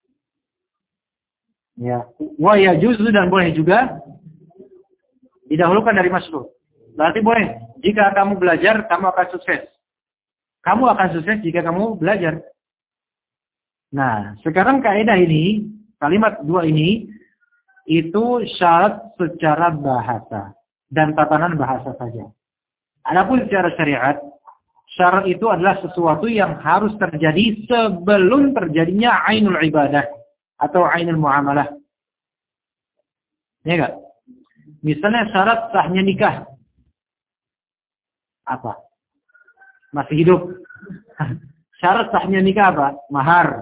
Ya, wa yajuzu dan boleh juga didahulukan dari masyrut. Berarti boleh. Jika kamu belajar, kamu akan sukses. Kamu akan sukses jika kamu belajar. Nah, sekarang kaidah ini, kalimat dua ini, itu syarat secara bahasa. Dan tatanan bahasa saja. Adapun secara syariat, syarat itu adalah sesuatu yang harus terjadi sebelum terjadinya ainul ibadah. Atau ainul muamalah. Ya enggak? Misalnya syarat sahnya nikah. Apa? Masih hidup. Syarat sahnya nikah apa? Mahar.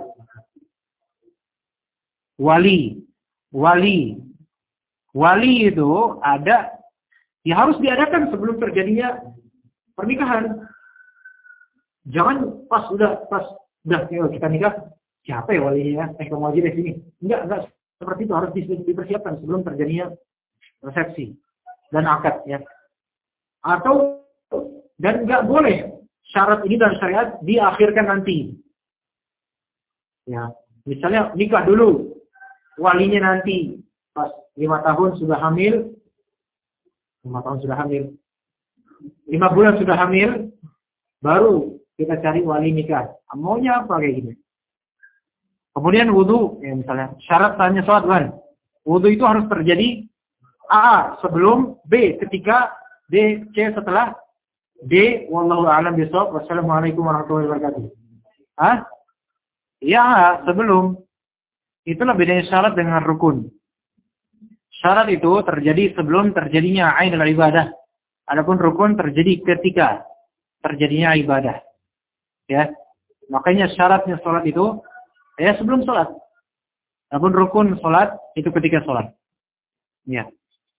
Wali. Wali. Wali itu ada, ya harus diadakan sebelum terjadinya pernikahan. Jangan pas udah pas udah kita nikah, siapa ya walinya? Eh kamu aja di sini. Enggak, enggak seperti itu, harus dipersiapkan sebelum terjadinya resepsi dan akad ya. Atau dan enggak boleh syarat ini dan syariat diakhirkan nanti. Ya, misalnya nikah dulu, walinya nanti pas lima tahun sudah hamil, lima tahun sudah hamil, lima bulan sudah hamil, baru kita cari wali nikah. Maunya apa kayak gini? Kemudian wudu, ya misalnya syarat tanya sholat kan, wudu itu harus terjadi A sebelum B ketika D C setelah D. Wallahu a'lam bishawab. Wassalamualaikum warahmatullahi wabarakatuh. Hah? Ya sebelum. Itulah bedanya syarat dengan rukun. Syarat itu terjadi sebelum terjadinya ainul ibadah. Adapun rukun terjadi ketika terjadinya ibadah. Ya. Makanya syaratnya sholat itu ya sebelum sholat. Adapun rukun sholat itu ketika sholat. Ya.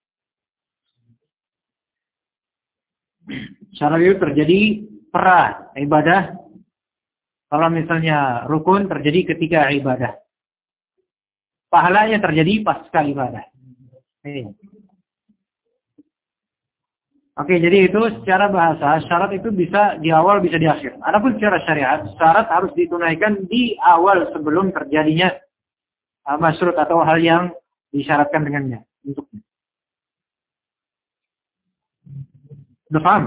Syarat itu terjadi pra ibadah. Kalau misalnya rukun terjadi ketika ibadah. Pahalanya terjadi pasca ibadah. Oke. Oke, jadi itu secara bahasa, syarat itu bisa di awal, bisa di akhir. Adapun secara syariat, syarat harus ditunaikan di awal sebelum terjadinya uh, masyrut atau hal yang disyaratkan dengannya. Untuknya. Udah paham?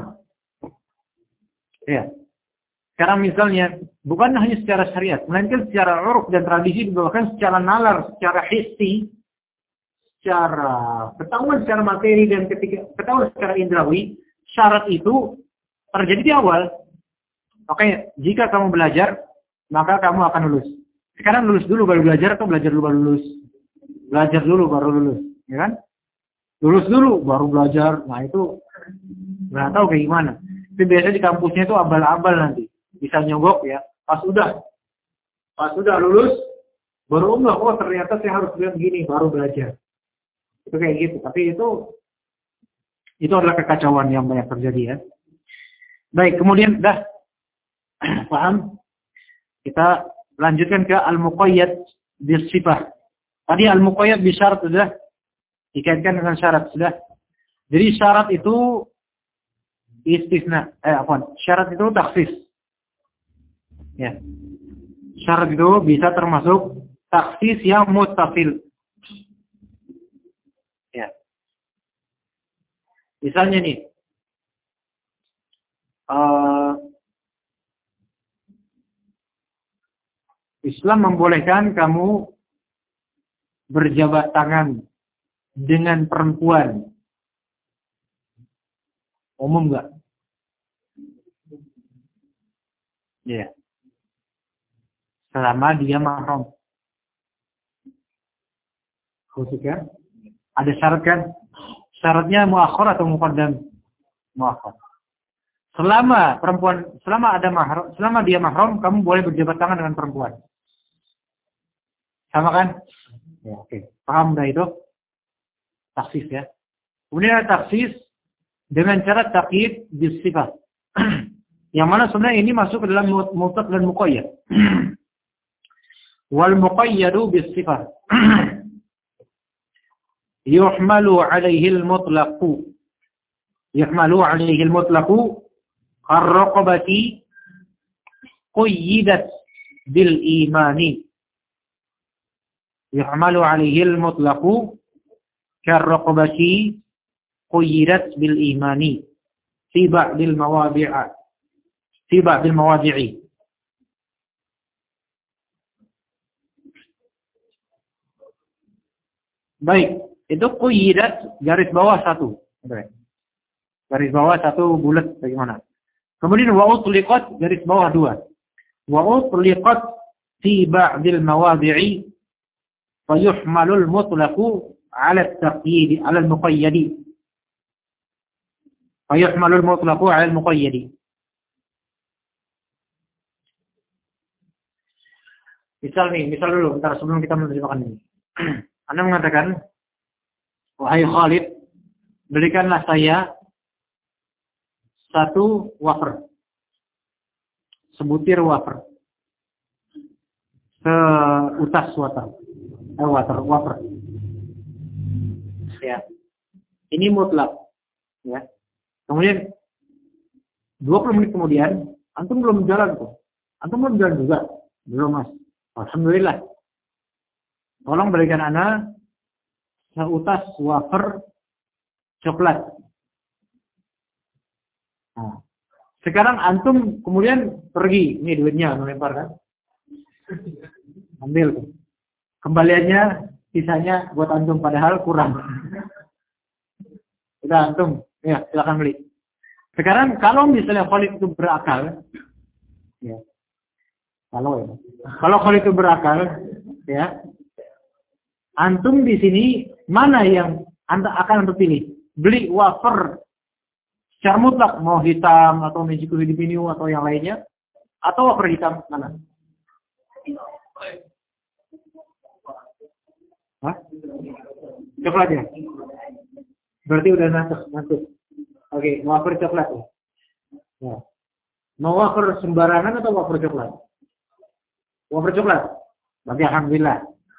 Ya. Sekarang misalnya, bukan hanya secara syariat, melainkan secara uruf dan tradisi dibawakan secara nalar, secara hissi, secara ketahuan secara materi dan ketika ketahuan secara indrawi, syarat itu terjadi di awal. Oke, jika kamu belajar, maka kamu akan lulus. Sekarang lulus dulu baru belajar atau belajar dulu baru lulus? Belajar dulu baru lulus, ya kan? Lulus dulu baru belajar. Nah itu nggak tahu kayak gimana. Tapi biasanya di kampusnya itu abal-abal nanti. Bisa nyogok ya, pas udah pas udah lulus baru enggak, oh ternyata saya harus lihat gini baru belajar. Itu kayak gitu, tapi itu itu adalah kekacauan yang banyak terjadi ya. Baik, kemudian dah paham? Kita lanjutkan ke al-muqayyad bisifah. Tadi al-muqayyad bisyarat sudah dikaitkan dengan syarat sudah. Jadi syarat itu istisna, eh apa? Syarat itu taksis. Ya. Syarat itu bisa termasuk taksis yang muttafil. Ya. Misalnya nih, uh, Islam membolehkan kamu berjabat tangan dengan perempuan. Umum enggak? Ya. Selama dia mahram. Khusus ya? Ada syarat kan? Syaratnya muakhir atau muqaddam? Muakhir. Selama perempuan, selama ada mahram, selama dia mahram, kamu boleh berjabat tangan dengan perempuan. Sama kan? Ya, oke. Okay. Paham dah itu? Taksis ya. Kemudian ada taksis dengan cara takyid bisifat. Yang mana sebenarnya ini masuk ke dalam mutlaq dan muqayyad. Wal muqayyadu bisifat. Yuhmalu alaihi al-mutlaqu. Yuhmalu alaihi al-mutlaqu ar-raqabati quyyidat bil imani. Yuhmalu alaihi al-mutlaqu kar-raqabati quyyidat bil imani fi ba'dil mawadi'a fi ba'dil mawadi'i. Baik, itu quyyidat garis bawah satu. Garis bawah satu bulat bagaimana? Kemudian wa utliqat garis bawah dua. Wa utliqat fi ba'dil mawadi'i fa yuhmalul mutlaqu 'ala at-taqyid 'ala al-muqayyad. Fa yuhmalul mutlaqu 'ala al-muqayyad. Misal nih, misal dulu bentar sebelum kita menerjemahkan ini. Anda mengatakan, wahai Khalid, berikanlah saya satu wafer. Sebutir wafer. Seutas water. Eh, water, wafer. Ya. Ini mutlak. Ya. Kemudian dua puluh menit kemudian, antum belum jalan tuh. Antum belum jalan juga. Belum, Mas. Alhamdulillah. Tolong berikan ana seutas wafer coklat. Nah, sekarang antum kemudian pergi. Ini duitnya, melempar kan? Ambil. Kembaliannya, sisanya buat antum, padahal kurang. Udah antum, ya silakan beli. Sekarang kalau misalnya Khalid itu berakal, ya, kalau ya, kalau Khalid itu berakal, ya, antum di sini mana yang anda akan antum pilih? Beli wafer secara mutlak, mau hitam atau Magical Hidipinu atau yang lainnya, atau wafer hitam mana? Hah? Coklat ya? Berarti udah ngantuk, ngantuk. Oke, wafer coklat ya. Ya. Mau wafer sembarangan atau wafer coklat? Wafer coklat. Berarti alhamdulillah.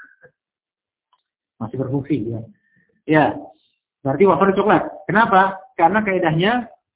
Masih berfungsi ya. Ya. Berarti wafer coklat. Kenapa? Karena kaidahnya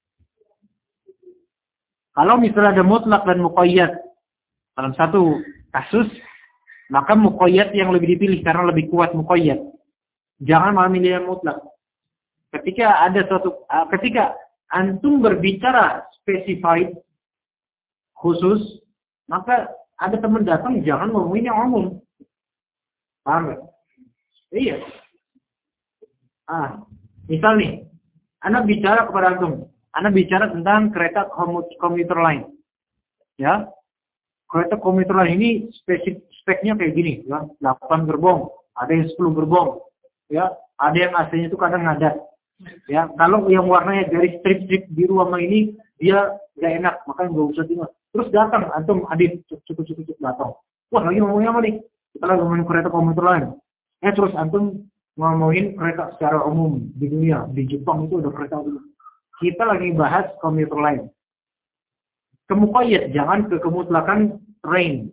kalau misalnya ada mutlak dan muqayyad dalam satu kasus, maka muqayyad yang lebih dipilih karena lebih kuat muqayyad. Jangan malah milih yang mutlak. Ketika ada suatu, ketika antum berbicara spesified khusus, maka ada teman datang jangan ngomongin yang umum. Paham nggak? Iya. Ah, misal nih, Anda bicara kepada antum, Anda bicara tentang kereta komuter lain, ya. Kereta komuter lain ini spesifik speknya kayak gini, ya, delapan gerbong, ada yang sepuluh gerbong, ya, ada yang A C-nya itu kadang ngadat. Ya, kalau yang warnanya garis strip-strip biru sama ini dia gak enak, makanya nggak usah tinggal. Terus datang, antum adit cukup-cukup datang. Wah, lagi ngomongin apa nih? Kita lagi ngomongin kereta komuter lain. Eh terus antum ngomongin kereta secara umum di dunia, di Jepang itu ada kereta umum. Kita lagi bahas komuter lain. Kemuqayyad, jangan ke kemutlakan train.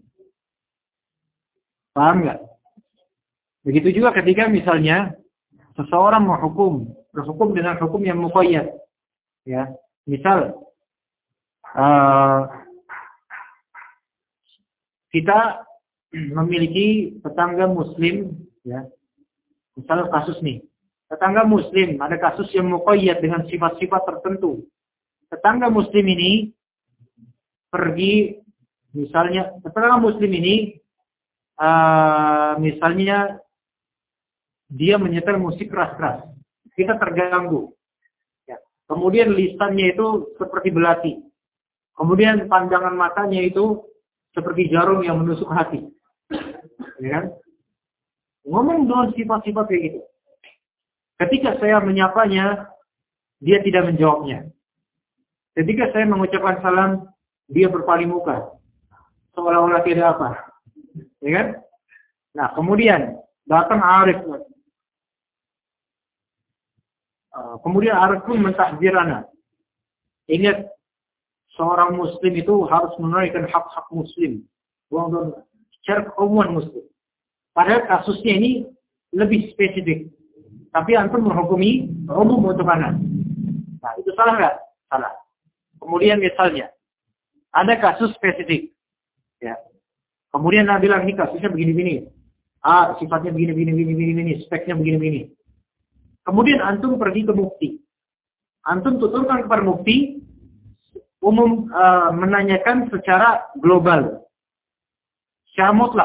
Paham nggak? Begitu juga ketika misalnya seseorang menghukum, berhukum dengan hukum yang muqayyad. Ya, misal uh, kita memiliki tetangga muslim, ya. Misal kasus nih, tetangga muslim ada kasus yang muqayyad dengan sifat-sifat tertentu. Tetangga muslim ini pergi, misalnya tetangga muslim ini uh, misalnya dia menyetel musik keras-keras, kita terganggu. Ya. Kemudian lisannya itu seperti belati. Kemudian pandangan matanya itu seperti jarum yang menusuk hati. Ya kan? Ngomong dengan sifat-sifat kayak gitu. Ketika saya menyapanya, dia tidak menjawabnya. Ketika saya mengucapkan salam, dia berpaling muka. Seolah-olah tidak apa. Ya kan? Nah, kemudian datang Arif. Kemudian Arif pun mentakbir anak. Ingat, seorang muslim itu harus menunaikan hak-hak muslim. Buang secara keumuman muslim. Padahal kasusnya ini lebih spesifik. Tapi antum menghukumi umum untuk anak. Nah, itu salah nggak? Salah. Kemudian misalnya, ada kasus spesifik. Ya. Kemudian Nabi bilang, ini kasusnya begini-begini. Ah, sifatnya begini-begini, begini-begini, speknya begini-begini. Kemudian antum pergi ke mufti. Antum tuturkan kepada mufti, umum uh, menanyakan secara global, secara mutlak.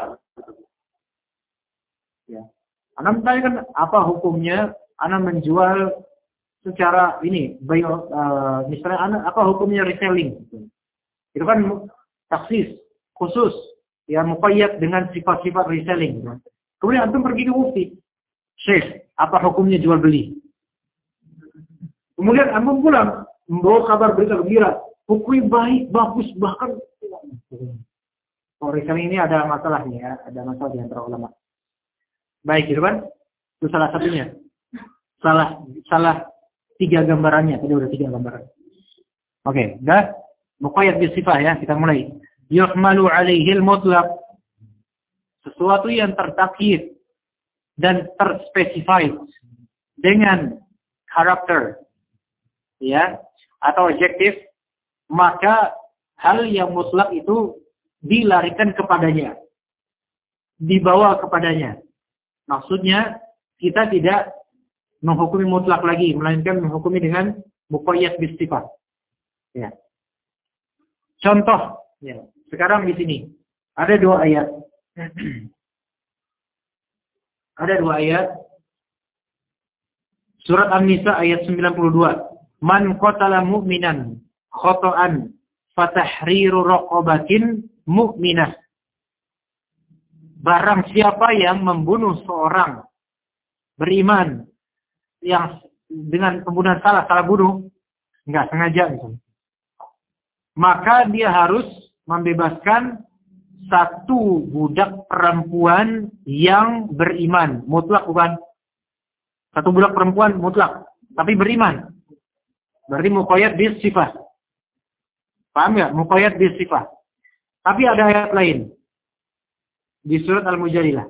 Ya. Anda menanyakan apa hukumnya, Anda menjual secara ini, bio, uh, misalnya Anda apa hukumnya reselling. Itu kan taksis khusus, yang muqayyad dengan sifat-sifat reselling. Kemudian antum pergi ke mufti. Syekh, apa hukumnya jual beli? Kemudian antum pulang membawa kabar berita gembira, hukumnya baik, bagus, bahkan oh, reselling ini ada masalahnya ya, ada masalah di antara ulama. Baik, gitu kan? Itu salah satunya. Salah, salah tiga gambarannya, tadi udah tiga gambaran. Oke, dah muqayyad bisifah ya, kita mulai. Yuhmalu alaihil mutlaq. Sesuatu yang tertakkid dan terspecified dengan karakter ya atau adjektif, maka hal yang mutlak itu dilarikan kepadanya, dibawa kepadanya. Maksudnya kita tidak menghukumi mutlak lagi, melainkan menghukumi dengan muqayyad bisifah. Ya. Contoh, ya. Sekarang di sini ada dua ayat. Ada dua ayat. Surat An-Nisa ayat sembilan puluh dua. Man qatala mu'minan khata'an fatahriru raqabatin mu'minah. Barang siapa yang membunuh seorang beriman yang dengan pembunuhan salah, salah bunuh, enggak sengaja misalnya, maka dia harus membebaskan satu budak perempuan yang beriman. Mutlak bukan? Satu budak perempuan mutlak, tapi beriman. Berarti muqayyad bisifah. Paham nggak? Muqayyad bisifah. Tapi ada ayat lain. Di surat Al-Mujadilah.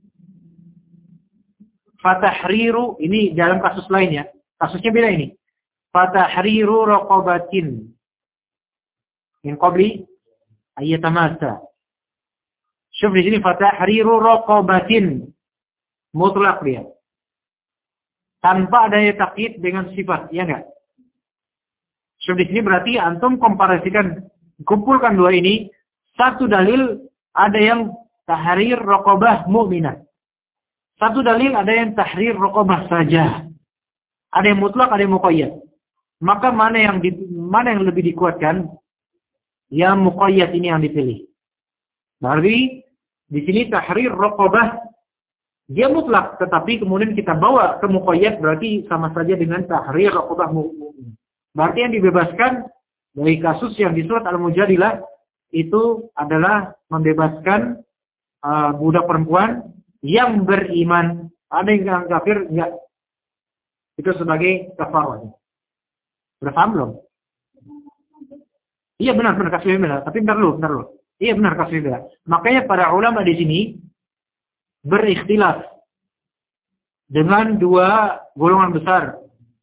Fatahriru, ini dalam kasus lain ya. Kasusnya beda ini. Fatahriru raqabatin min qabli ayyatamassa. Syuf di sini fatahriru raqabatin, mutlak dia. Tanpa adanya takyid dengan sifat, ya enggak? Syuf di sini berarti antum komparasikan, kumpulkan dua ini, satu dalil ada yang tahrir raqabah mu'minah. Satu dalil ada yang tahrir raqabah saja. Ada yang mutlak, ada yang muqayyad. Maka mana yang di, mana yang lebih dikuatkan? Yang muqayyad ini yang dipilih. Berarti di sini tahrir raqabah dia mutlak, tetapi kemudian kita bawa ke muqayyad berarti sama saja dengan tahrir raqabah mu'min. Berarti yang dibebaskan dari kasus yang di surat Al-Mujadilah itu adalah membebaskan uh, budak perempuan yang beriman. Ada yang kafir enggak? Itu sebagai kafarah. Berpaham belum? Iya benar, benar kasusnya benar. Tapi bentar dulu, bentar dulu. Iya benar kasusnya benar. Makanya para ulama di sini berikhtilaf dengan dua golongan besar.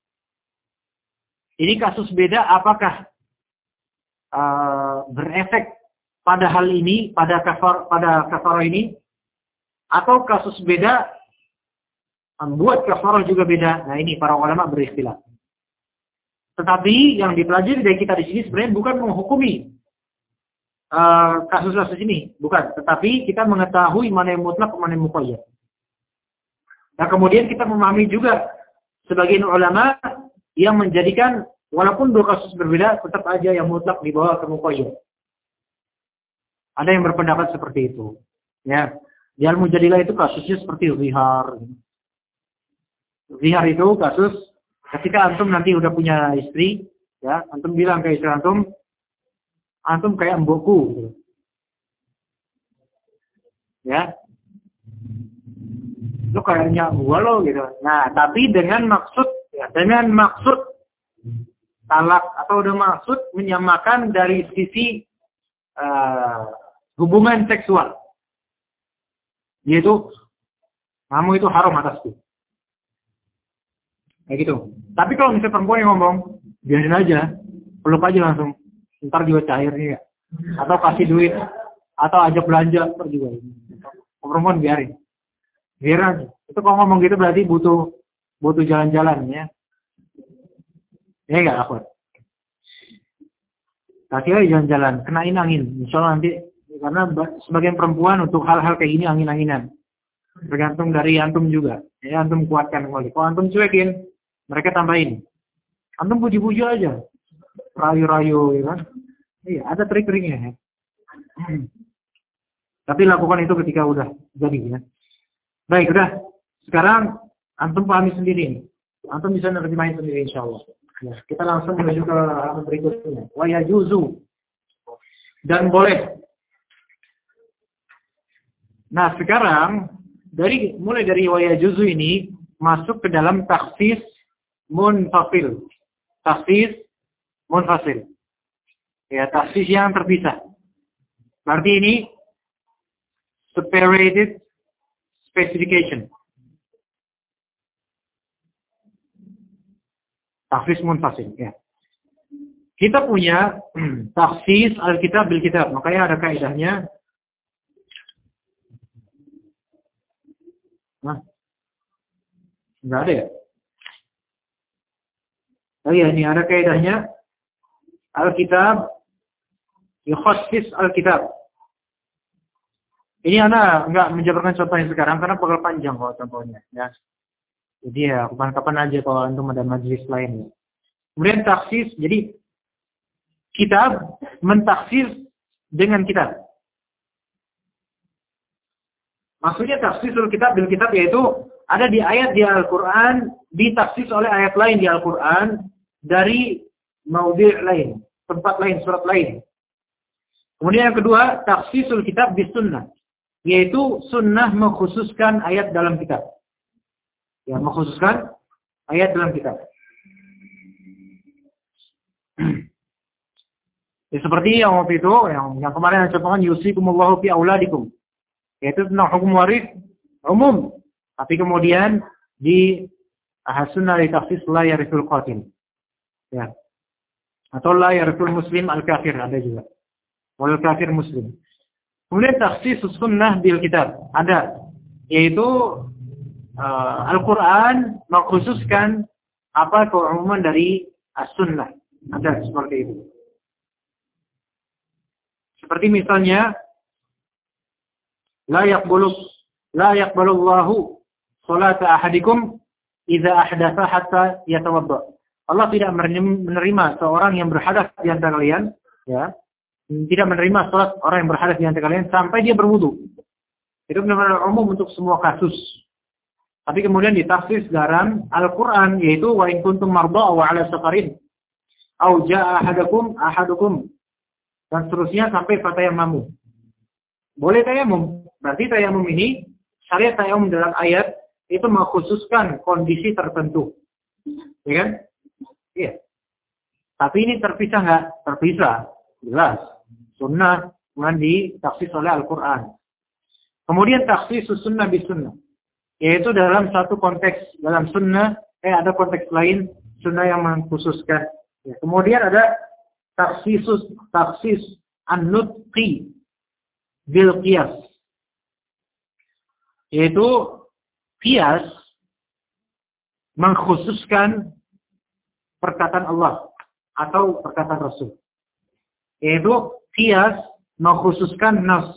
Ini kasus beda apakah uh, berefek pada hal ini, pada kafar, pada kafarah ini, atau kasus beda membuat kafarah juga beda. Nah ini para ulama berikhtilaf. Tetapi yang dipelajari dari kita di sini sebenarnya bukan menghukumi uh, kasus-kasus ini, bukan. Tetapi kita mengetahui mana yang mutlak, mana yang muqayyad. Nah kemudian kita memahami juga sebagian ulama yang menjadikan walaupun dua kasus berbeda, tetap aja yang mutlak dibawa ke muqayyad. Ada yang berpendapat seperti itu. Ya, di Al-Mujadilah itu kasusnya seperti zihar. Zihar itu kasus ketika antum nanti udah punya istri, ya, antum bilang ke istri antum, antum kayak mbokku, gitu. Ya, lu kayaknya gua lo, gitu. Nah, tapi dengan maksud, ya, dengan maksud talak atau dengan maksud menyamakan dari sisi uh, hubungan seksual, yaitu kamu itu haram atasku. Kayak gitu. Tapi kalau misalnya perempuan yang ngomong, biarin aja, peluk aja langsung, ntar juga cairnya ya. Atau kasih duit, atau ajak belanja, ntar juga. Perempuan biarin, biarin aja. Itu kalau ngomong gitu berarti butuh butuh jalan-jalan ya. Ya nggak akhwat. Kasih aja jalan-jalan, kenain angin. Insya Allah nanti, karena sebagian perempuan untuk hal-hal kayak gini angin-anginan. Bergantung dari antum juga. Ya antum kuatkan kembali. Kalau antum cuekin, mereka tambahin. Antum puji-puji aja. Rayu-rayu, ya kan? Iya, ada trik-triknya ya. Tapi lakukan itu ketika udah jadi ya. Baik, udah. Sekarang antum pahami sendiri. Antum bisa nerjemahin sendiri insyaallah. Ya, kita langsung menuju ke halaman berikutnya. Wa yajuzu. Dan boleh. Nah, sekarang dari mulai dari wa yajuzu ini masuk ke dalam taksis munfasil. Taksis munfasil. Ya, taksis yang terpisah. Berarti ini separated specification. Taksis munfasil, ya. Kita punya taksis Alkitab bil kitab. Makanya ada kaidahnya. Nah, enggak ada ya? Oh iya, ini ada kaidahnya. Alkitab yukhassis Alkitab. Ini Anda enggak menjabarkan contohnya sekarang karena bakal panjang kalau contohnya, ya. Jadi ya kapan-kapan aja kalau antum ada majelis lain. Ya. Kemudian taksis, jadi kitab mentaksis dengan kitab. Maksudnya taksisul kitab bil kitab yaitu ada di ayat di Al-Quran ditaksis oleh ayat lain di Al-Quran dari maudhi' lain, tempat lain, surat lain. Kemudian yang kedua, taksisul kitab bis sunnah, yaitu sunnah mengkhususkan ayat dalam kitab. Ya, mengkhususkan ayat dalam kitab. Ya, seperti yang waktu itu, yang, yang kemarin saya contohkan, yusikumullahu fi auladikum. Yaitu tentang hukum waris umum. Tapi kemudian di ahas-sunnah di taksis la yarisul qatil. Ya. Atau la yarisul muslim al-kafir, ada juga. Wal kafir muslim. Kemudian taksis sunnah bil kitab. Ada. Yaitu uh, Al-Quran mengkhususkan apa keumuman dari as-sunnah. Ada seperti itu. Seperti misalnya la yaqbalu la yaqbalullahu salata ahadikum idza ahdatha hatta yatawadda. Allah tidak menerima seorang yang berhadas di antara kalian, ya. Tidak menerima salat orang yang berhadas di antara kalian sampai dia berwudu. Itu benar-benar umum untuk semua kasus. Tapi kemudian ditafsir dalam Al-Qur'an yaitu wa in kuntum marda wa 'ala safarin au jaa ahadukum ahadukum dan seterusnya sampai fatayammamu. Boleh tayamum. Berarti tayamum ini, syariat tayamum dalam ayat itu mengkhususkan kondisi tertentu. Ya kan? Iya. Tapi ini terpisah nggak? Terpisah. Jelas. Sunnah kemudian ditaksis oleh Al-Quran. Kemudian taksis sunnah bis sunnah. Yaitu dalam satu konteks, dalam sunnah, eh ada konteks lain, sunnah yang mengkhususkan. Ya. Kemudian ada taksisus taksis an-nutqi bil qiyas, yaitu qiyas mengkhususkan perkataan Allah atau perkataan Rasul, yaitu qiyas mengkhususkan nas.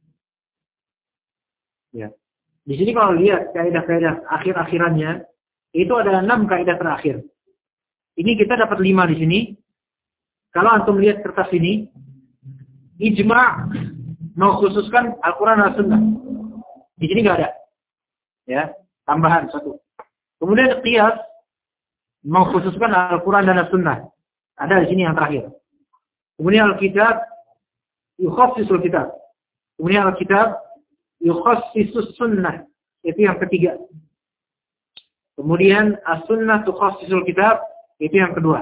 Ya. Di sini kalau lihat kaidah-kaidah akhir-akhirannya itu ada enam kaidah terakhir. Ini kita dapat lima di sini. Kalau antum lihat kertas ini, ijma' mengkhususkan Al-Quran dan Sunnah. Di sini nggak ada, ya, tambahan satu. Kemudian qiyas mengkhususkan Al-Quran dan Sunnah. Ada di sini yang terakhir. Kemudian Al-Kitab yukhassisul kitab. Kemudian Al-Kitab yukhassisus Sunnah. Itu yang ketiga. Kemudian As-Sunnah tukhassisul kitab. Itu yang kedua.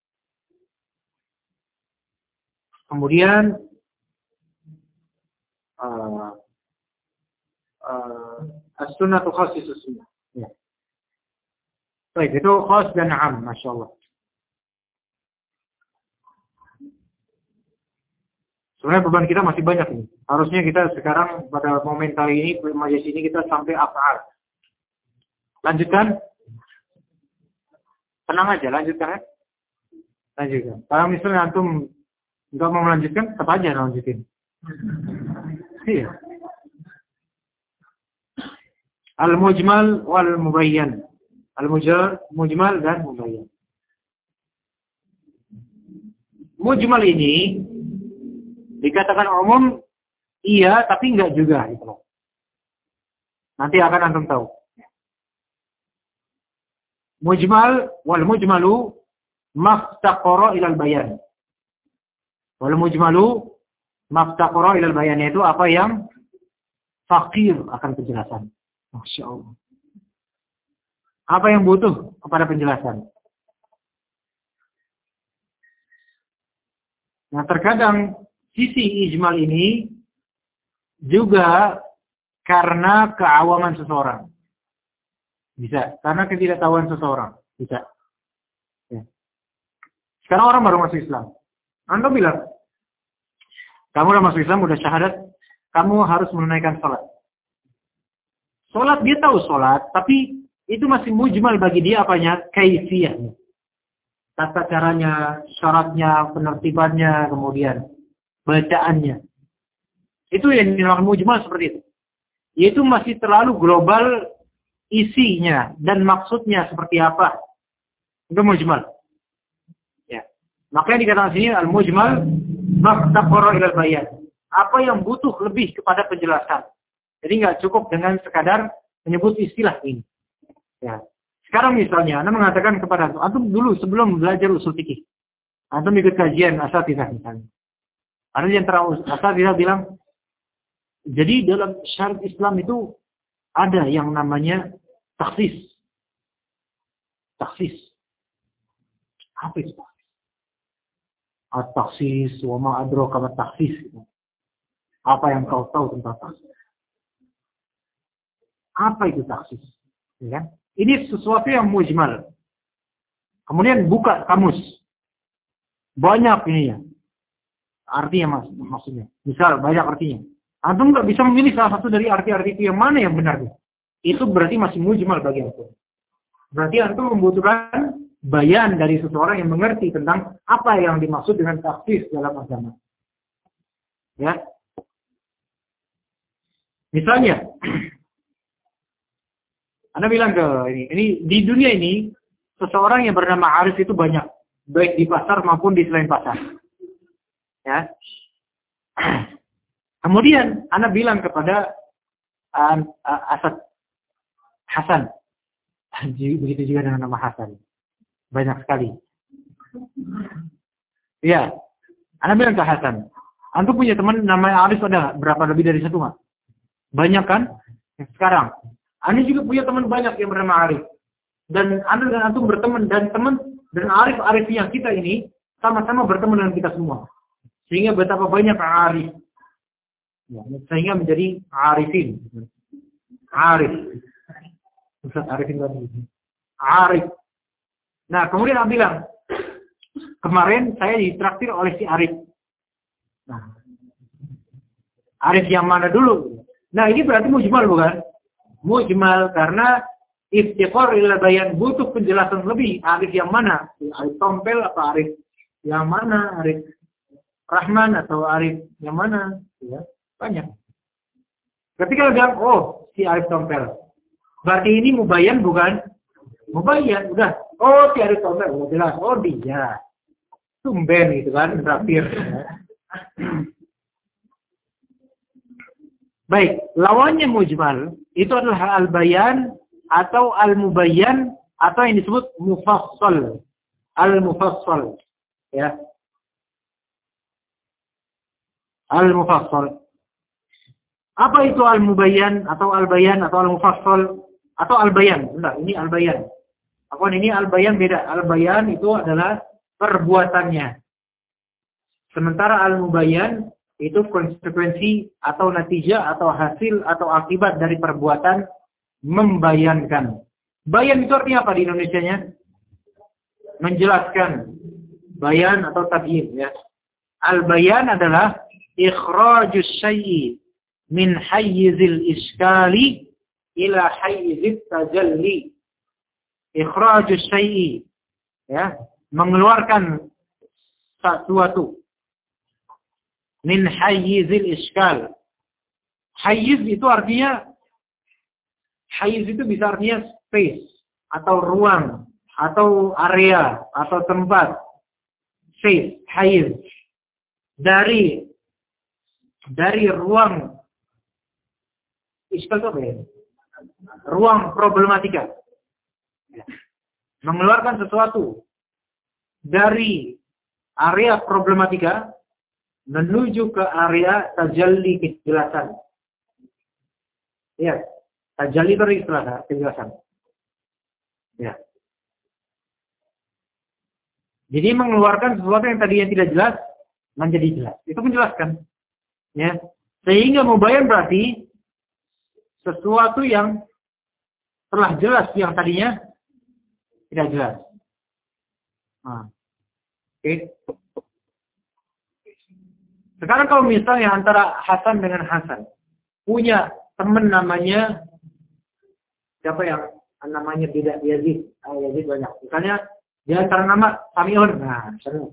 Kemudian uh, uh, as-sunnah tukhassisus sunnah. Ya. Baik, itu khas dan 'am, masyaallah. Sebenarnya beban kita masih banyak ini. Harusnya kita sekarang pada momen kali ini, majelis ini kita sampai af'al. Lanjutkan. Tenang aja, lanjutkan ya. Lanjutkan. Kalau misalnya antum enggak mau melanjutkan, tetap aja lanjutin. Iya. Al-mujmal wal mubayyan. Al-mujmal dan mubayyan. Mujmal ini dikatakan umum, iya, tapi enggak juga. Gitu. Nanti akan antum tahu. Mujmal wal mujmalu maftaqara ilal bayan. Wal mujmalu maftaqara ilal bayan, itu apa yang fakir akan penjelasan. Masya Allah. Apa yang butuh kepada penjelasan? Nah, terkadang sisi ijmal ini juga karena keawaman seseorang. Bisa, karena ketidaktahuan seseorang. Bisa. Ya. Sekarang orang baru masuk Islam. Anda bilang, kamu udah masuk Islam, udah syahadat, kamu harus menunaikan sholat. Sholat, dia tahu sholat, tapi itu masih mujmal bagi dia apanya? Kaifiyahnya. Tata caranya, syaratnya, penertibannya, kemudian bacaannya. Itu yang dinamakan mujmal seperti itu. Yaitu masih terlalu global isinya dan maksudnya seperti apa. Itu mujmal. Ya. Makanya dikatakan sini al-mujmal maqtaqara ilal bayan. Apa yang butuh lebih kepada penjelasan. Jadi nggak cukup dengan sekadar menyebut istilah ini. Ya. Sekarang misalnya, Anda mengatakan kepada antum, antum dulu sebelum belajar usul fikih, antum ikut kajian asatidz misalnya. Ada yang terang asatidz bilang, jadi dalam syariat Islam itu ada yang namanya taksis. Taksis. Apa itu? At-taksis, wa ma adraka ma taksis. Apa yang kau tahu tentang taksis? Apa itu taksis? Ya. Ini sesuatu yang mujmal. Kemudian buka kamus. Banyak ini ya. Artinya mas, maksudnya. Misal banyak artinya. Antum nggak bisa memilih salah satu dari arti-arti itu yang mana yang benar. Itu berarti masih mujmal bagi antum. Berarti antum membutuhkan bayan dari seseorang yang mengerti tentang apa yang dimaksud dengan taksis dalam agama. Ya. Misalnya, Anda bilang ke ini, ini di dunia ini seseorang yang bernama Arif itu banyak, baik di pasar maupun di selain pasar. Ya. Kemudian Anda bilang kepada uh, uh, Asad Hasan, begitu juga dengan nama Hasan, banyak sekali. Ya, Anda bilang ke Hasan, antum punya teman namanya Arif ada berapa lebih dari satu nggak? Banyak kan? Sekarang. Anda juga punya teman banyak yang bernama Arif. Dan Anda dan Antum berteman. Dan teman dan Arif-Arif yang kita ini sama-sama berteman dengan kita semua. Sehingga betapa banyak Arif. Ya, sehingga menjadi Arifin. Arif. Ustaz Arifin tadi. Arif. Nah, kemudian Anda bilang, kemarin saya ditraktir oleh si Arif. Nah, Arif yang mana dulu? Nah, ini berarti mujmal bukan? Mujmal karena iftiqar ila bayan, butuh penjelasan lebih. Arif yang mana? Arif Tompel apa Arif yang mana? Arif Rahman atau Arif yang mana? Ya, banyak. Ketika bilang, oh si Arif Tompel, berarti ini mubayyan bukan? Mubayyan, udah. Oh si Arif Tompel, udah jelas. Oh dia. Tumben gitu kan, terakhir. Baik, lawannya mujmal itu adalah al-bayan atau al-mubayyan atau yang disebut mufassal. Al-mufassal. Ya. Al-mufassal. Apa itu al-mubayyan atau al-bayan atau al-mufassal atau al-bayan? Enggak, ini al-bayan. Apa ini al-bayan beda. Al-bayan itu adalah perbuatannya. Sementara al-mubayyan itu konsekuensi atau natijah atau hasil atau akibat dari perbuatan membayankan. Bayan itu artinya apa di Indonesianya? Menjelaskan. Bayan atau tabyin ya. Al-bayan adalah ikhrajus syai'i min hayyizil iskali ila hayyizit tajalli. Ikhrajus syai'i ya, mengeluarkan sesuatu min hayyizil iskal. Hayyiz itu artinya, hayyiz itu bisa artinya space atau ruang atau area atau tempat. Space, hayyiz. Dari dari ruang iskal itu apa ya? Ruang problematika. Mengeluarkan sesuatu dari area problematika menuju ke area tajalli kejelasan. Ya, tajalli itu istilah kejelasan. Ya. Jadi mengeluarkan sesuatu yang tadinya tidak jelas menjadi jelas. Itu menjelaskan. Ya. Sehingga mubayyan berarti sesuatu yang telah jelas yang tadinya tidak jelas. Nah. Oke. Okay. Sekarang kalau misalnya antara Hasan dengan Hasan punya teman namanya siapa yang namanya beda Yazid, ah, Yazid banyak. Misalnya di antara nama Samiun, nah, Samiun.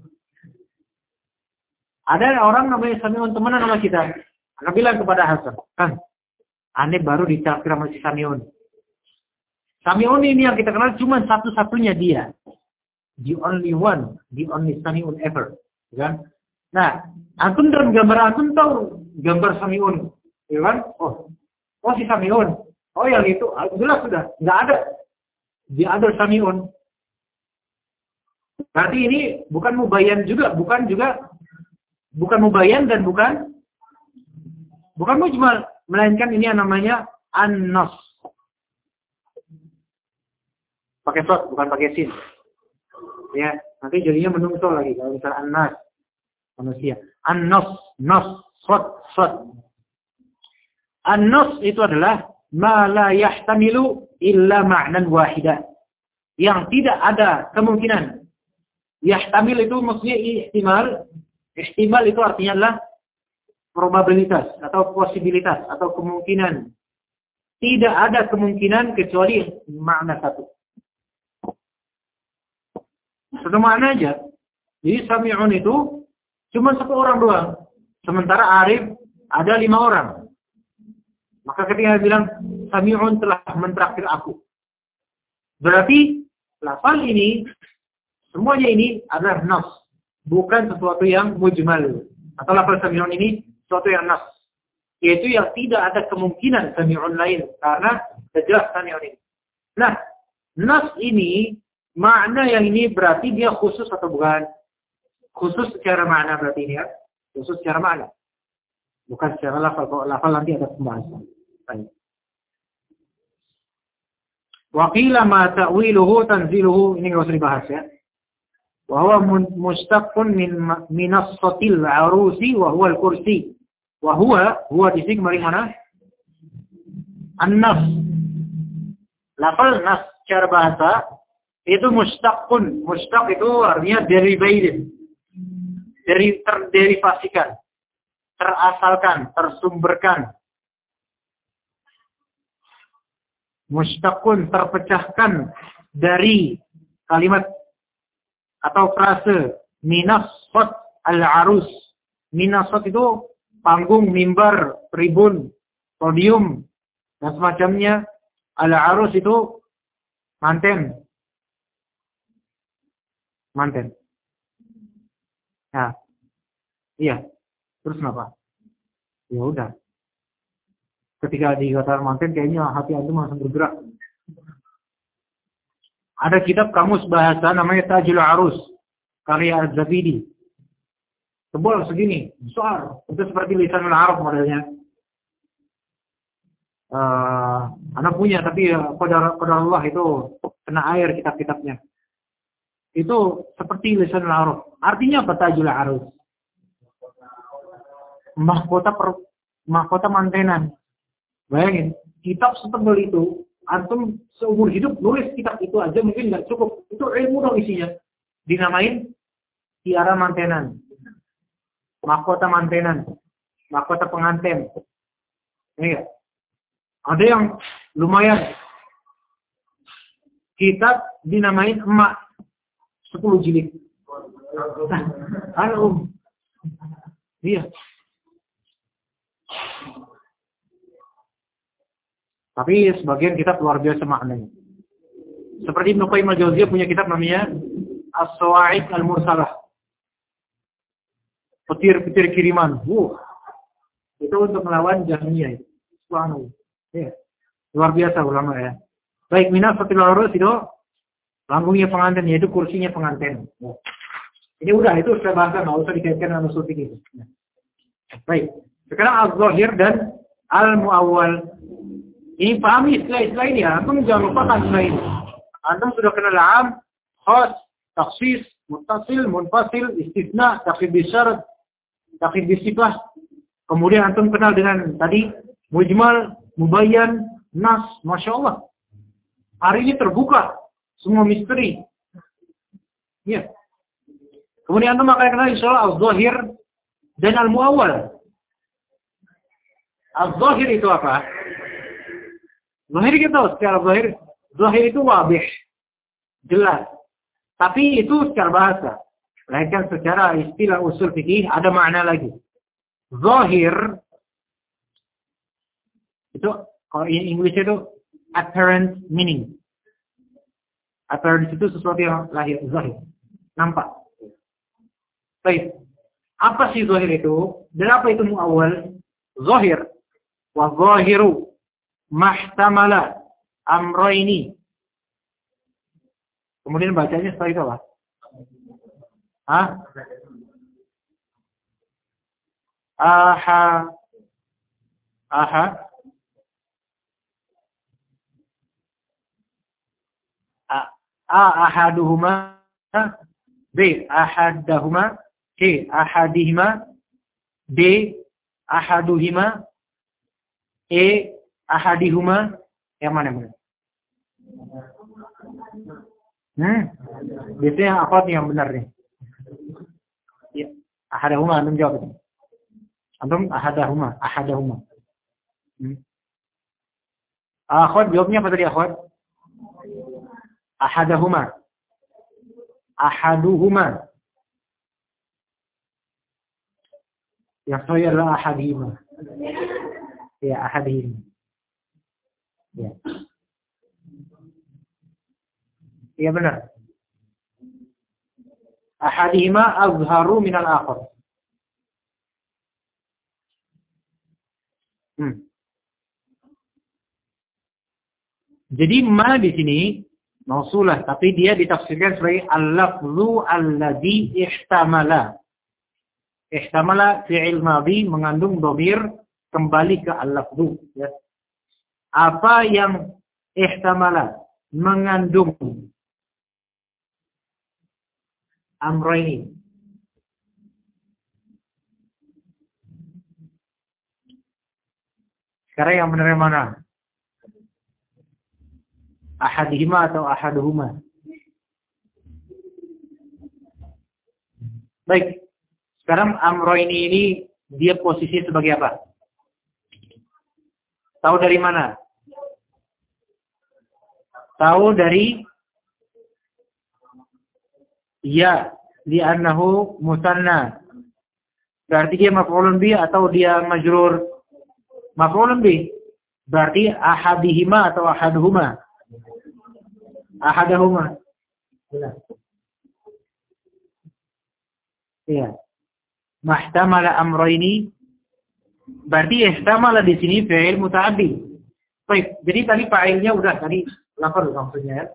Ada orang namanya Samiun teman nama kita. Anak bilang kepada Hasan, kan, aneh baru dicakir sama si Samiun. Samiun ini yang kita kenal cuma satu-satunya dia, the only one, the only Samiun ever, kan? Nah, antum dalam gambar antum tahu gambar Samiun, ya kan? Oh, oh si Samiun. Oh yang itu, jelas sudah, nggak ada. The other Samiun. Berarti ini bukan mubayyan juga, bukan juga, bukan mubayyan dan bukan, bukan mujmal, melainkan ini yang namanya an-nas. Pakai sod, bukan pakai sin. Ya, nanti jadinya menungso lagi kalau misalnya an-nas, manusia. An-nas, nas, sod, sod. An-nas itu adalah ma la yahtamilu illa ma'nan wahida. Yang tidak ada kemungkinan. Yahtamil itu maksudnya ihtimal. Ihtimal itu artinya adalah probabilitas atau posibilitas atau kemungkinan. Tidak ada kemungkinan kecuali makna satu. Satu makna aja. Jadi Sami'un itu cuma satu orang doang. Sementara Arif ada lima orang. Maka ketika dia bilang, Sami'un telah mentraktir aku. Berarti, lafal ini, semuanya ini adalah nas. Bukan sesuatu yang mujmal. Atau lafal Sami'un ini, sesuatu yang nas. Yaitu yang tidak ada kemungkinan Sami'un lain. Karena jelas Sami'un ini. Nah, nas ini, makna yang ini berarti dia khusus atau bukan? Khusus secara makna berarti ini ya. Khusus secara makna. Bukan secara lafal. Kalau lafal nanti ada pembahasan. Baik. Wa qila ma ta'wiluhu tanziluhu, ini enggak usah dibahas ya. Wa huwa mustaqqun min min as-satil 'arusi wa huwa al-kursi. Wa huwa huwa di sini kemarin mana? An-nas. Lafal nas secara bahasa itu mustaqqun. Mustaq itu artinya derivated. Dari terderivasikan, terasalkan, tersumberkan. Mustaqun terpecahkan dari kalimat atau frase minasot al-arus. Minasot itu panggung, mimbar, tribun, podium, dan semacamnya. Al-arus itu manten. Manten. Nah, iya. Terus kenapa? Ya udah. Ketika dikatakan manten, kayaknya hati antum langsung bergerak. Ada kitab kamus bahasa namanya Tajul Arus, karya Az-Zabidi. Tebal segini, besar. Itu seperti Lisanul Arab modelnya. Uh, anak punya, tapi qadar Allah itu kena air kitab-kitabnya. Itu seperti Lisanul Arab. Artinya apa Tajul Arus? Mahkota per, mahkota mantenan. Bayangin, kitab setebal itu, antum seumur hidup nulis kitab itu aja mungkin nggak cukup. Itu ilmu dong isinya. Dinamain tiara mantenan, mahkota mantenan, mahkota pengantin. Ini ada yang lumayan. Kitab dinamain emak, sepuluh jilid. Halo, iya. Tapi sebagian kitab luar biasa maknanya. Seperti Ibnu Qayyim al-Jauziyah punya kitab namanya As-Sawa'iq al-Mursalah. Petir-petir kiriman. Wuh. Itu untuk melawan Jahmiyah. Subhanallah. Ya. Luar biasa ulama ya. Baik, Minasatil Arus itu panggungnya pengantin, yaitu kursinya pengantin. Ya. Ini udah, itu sudah bahasa, nggak usah dikaitkan dengan usul fikih. Ya. Baik. Sekarang al-Zahir dan al-Mu'awwal. Ini pahami istilah-istilah ini ya. Antum jangan lupakan istilah ini. Antum sudah kenal am, khas, taksis, muttasil, munfasil, istisna, takhid bisyarat. takhid bisifah. Kemudian antum kenal dengan tadi mujmal, mubayyan, nas, masya Allah. Hari ini terbuka semua misteri. Ya. Kemudian antum akan kenal insyaallah al-zahir dan al-muawwal. Al-zahir itu apa? Zahir kita tahu secara zahir, zahir itu wabih, jelas. Tapi itu secara bahasa. Lainkan secara istilah usul fikih ada makna lagi. Zahir itu kalau in English itu apparent meaning. Apparent itu sesuatu yang lahir, zahir, nampak. Baik. Apa sih zahir itu? Dan apa itu muawwal? Zahir wa zahiru mahtamala amrayni. Kemudian bacanya setelah itu apa? Hah? Aha. Aha. A, A ahaduhuma. B ahadahuma. C ahadihima. D ahaduhima. E ahadihuma. Yang mana mana? Hmm. Biasanya apa nih yang benar nih? Ya, ahadahuma, antum jawab itu. Antum ahadahuma, ahadahuma. Hmm. Akhwat jawabnya apa tadi akhwat? Ahadahuma. Ahaduhuma. Yang saya adalah ahadihima. Ya, ahadihima. Ya. Iya benar. Ahadihima azharu minal akhar. Hmm. Jadi ma di sini mausulah, tapi dia ditafsirkan sebagai al-lafzu alladzi ihtamala. Ihtamala fi'il madhi mengandung dhamir kembali ke al-lafzu, ya. Apa yang ihtamala mengandung amrayni. Sekarang yang benar yang mana? Ahadihima atau ahaduhuma? Baik. Sekarang amrayni ini dia posisi sebagai apa? Tahu dari mana? Tahu dari ya, li'annahu musanna. Berarti dia maf'ulun bi atau dia majrur? Maf'ulun bi. Berarti ahadihima atau ahaduhuma? Ahadahuma. Iya. Mahtamala amrayni. Berarti ihtamala di sini fi'il muta'addi. Baik, jadi tadi fa'ilnya udah tadi lafal maksudnya ya.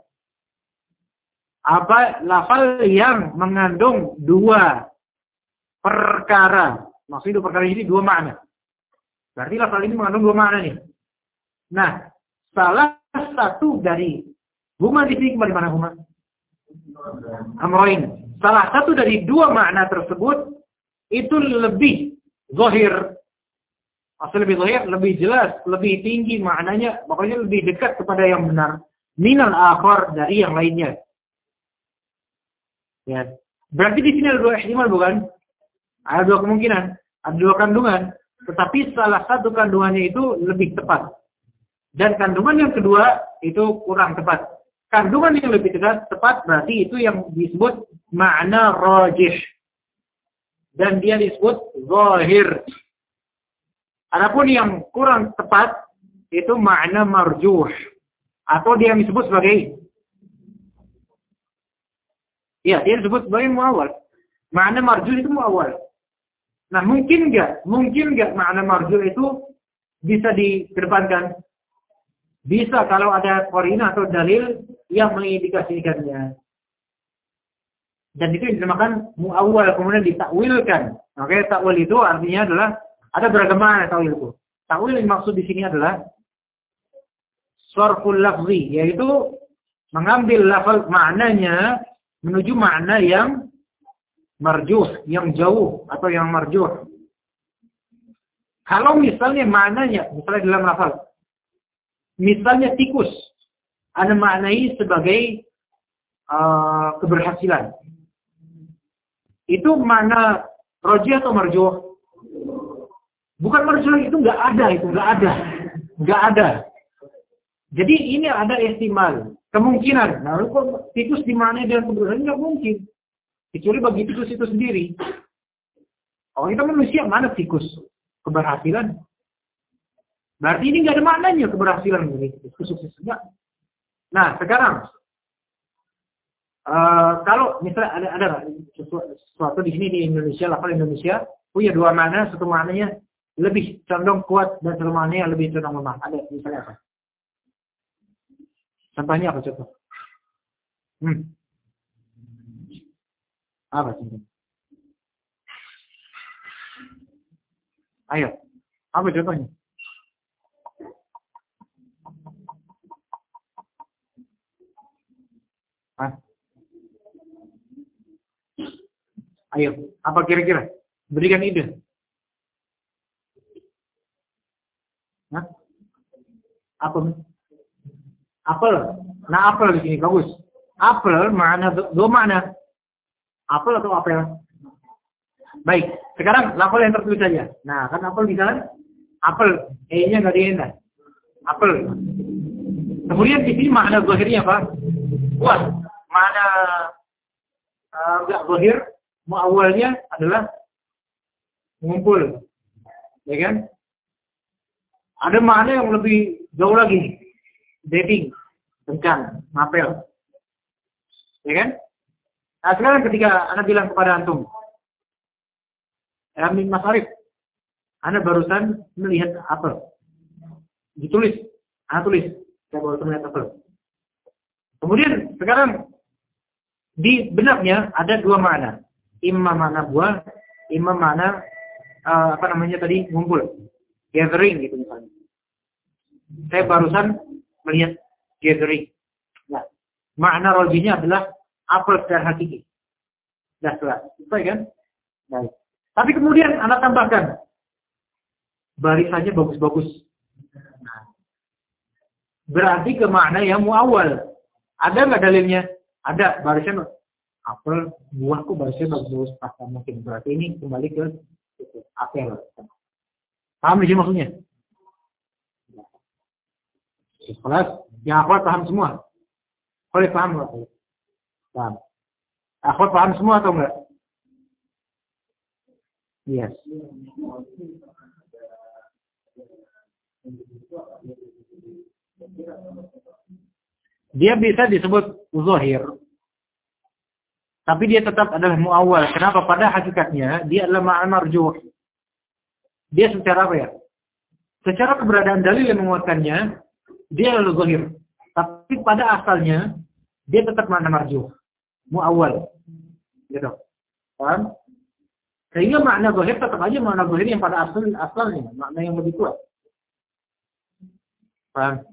Apa lafal yang mengandung dua perkara. Maksudnya dua perkara ini dua makna. Berarti lafal ini mengandung dua makna nih. Nah, salah satu dari huma di sini kembali mana huma? Amrain. Salah satu dari dua makna tersebut itu lebih zahir. Maksudnya lebih zahir, lebih jelas, lebih tinggi maknanya, pokoknya lebih dekat kepada yang benar. Minal akhar dari yang lainnya. Ya. Berarti di sini ada dua ihtimal bukan? Ada dua kemungkinan, ada dua kandungan. Tetapi salah satu kandungannya itu lebih tepat. Dan kandungan yang kedua itu kurang tepat. Kandungan yang lebih tepat, tepat berarti itu yang disebut makna rajih. Dan dia disebut zahir. Adapun yang kurang tepat itu makna marjuh. Atau dia yang disebut sebagai ya, dia disebut sebagai muawwal. Makna marjuh itu muawwal. Nah, mungkin enggak? Mungkin enggak makna marjuh itu bisa dikedepankan? Bisa kalau ada qarinah atau dalil yang mengindikasikannya. Dan itu dinamakan muawwal, kemudian ditakwilkan. Oke, takwil itu artinya adalah ada beragam makna takwil itu. Takwil yang maksud di sini adalah sharful lafzi, yaitu mengambil lafaz maknanya menuju makna yang marjuh, yang jauh atau yang marjuh. Kalau misalnya maknanya, misalnya dalam lafal, misalnya tikus, Anda maknai sebagai uh, keberhasilan. Itu mana roji atau marjuh? Bukan marjuh, itu nggak ada, itu nggak ada, nggak ada. Jadi ini ada ihtimal, kemungkinan. Nah, kok tikus dimaknai dengan keberhasilan? Nggak mungkin. Kecuali bagi tikus itu sendiri. Oh, kita manusia, mana tikus? Keberhasilan. Berarti ini nggak ada maknanya keberhasilan ini. Kesuksesan enggak. Nah, sekarang uh, kalau misalnya ada ada sesuatu di sini di Indonesia, lafal Indonesia punya dua makna, satu maknanya lebih condong kuat dan satu maknanya lebih condong lemah. Ada misalnya apa? Contohnya apa contoh? Hmm. Apa contoh? Ayo, apa contohnya? Hah? Ayo, apa kira-kira? Berikan ide. Hah? Apa? Apel. Nah, apel di sini bagus. Apel mana dua makna. Apel atau apel? Baik, sekarang lafal yang tertulis saja. Nah, kan apel di sana, apel, e-nya nggak diindah. Apel. Kemudian di sini makna zahirnya apa? Kuat. Makna nggak uh, zahir, muawalnya adalah mengumpul, ya kan? Ada makna yang lebih jauh lagi, dating, kencan, apel, ya kan? Nah, sekarang ketika Anda bilang kepada antum, Amin Mas Arif, Anda barusan melihat apel. Ditulis, Anda tulis, saya barusan melihat apel. Kemudian sekarang di benaknya ada dua makna. Imma makna buah, imma makna uh, apa namanya tadi ngumpul, gathering gitu misalnya. Saya barusan melihat gathering. Nah, makna rojinya adalah apel secara hakiki. Nah, setelah, itu kan? Baik. Tapi kemudian Anda tambahkan barisannya bagus-bagus. Nah, berarti ke makna yang muawal. Ada nggak dalilnya? Ada. Barisan apel, buahku barisnya bagus-bagus. Pasti mungkin. Berarti ini kembali ke apel. Paham sih maksudnya? Kelas yang akhwat paham semua. Boleh paham nggak? Paham. Akhwat paham semua atau enggak? Yes. Dia bisa disebut zahir, tapi dia tetap adalah muawwal. Kenapa? Pada hakikatnya dia adalah ma'al marjuh. Dia secara apa ya? Secara keberadaan dalil yang menguatkannya, dia adalah zahir. Tapi pada asalnya dia tetap makna marjuh, muawwal. Gitu. Paham? Sehingga makna zahir tetap aja makna zahir yang pada asal asalnya, makna yang lebih kuat. Paham?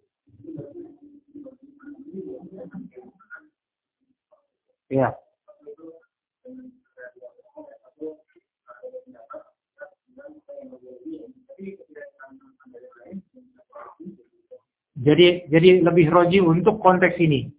Ya. Jadi jadi lebih roji untuk konteks ini.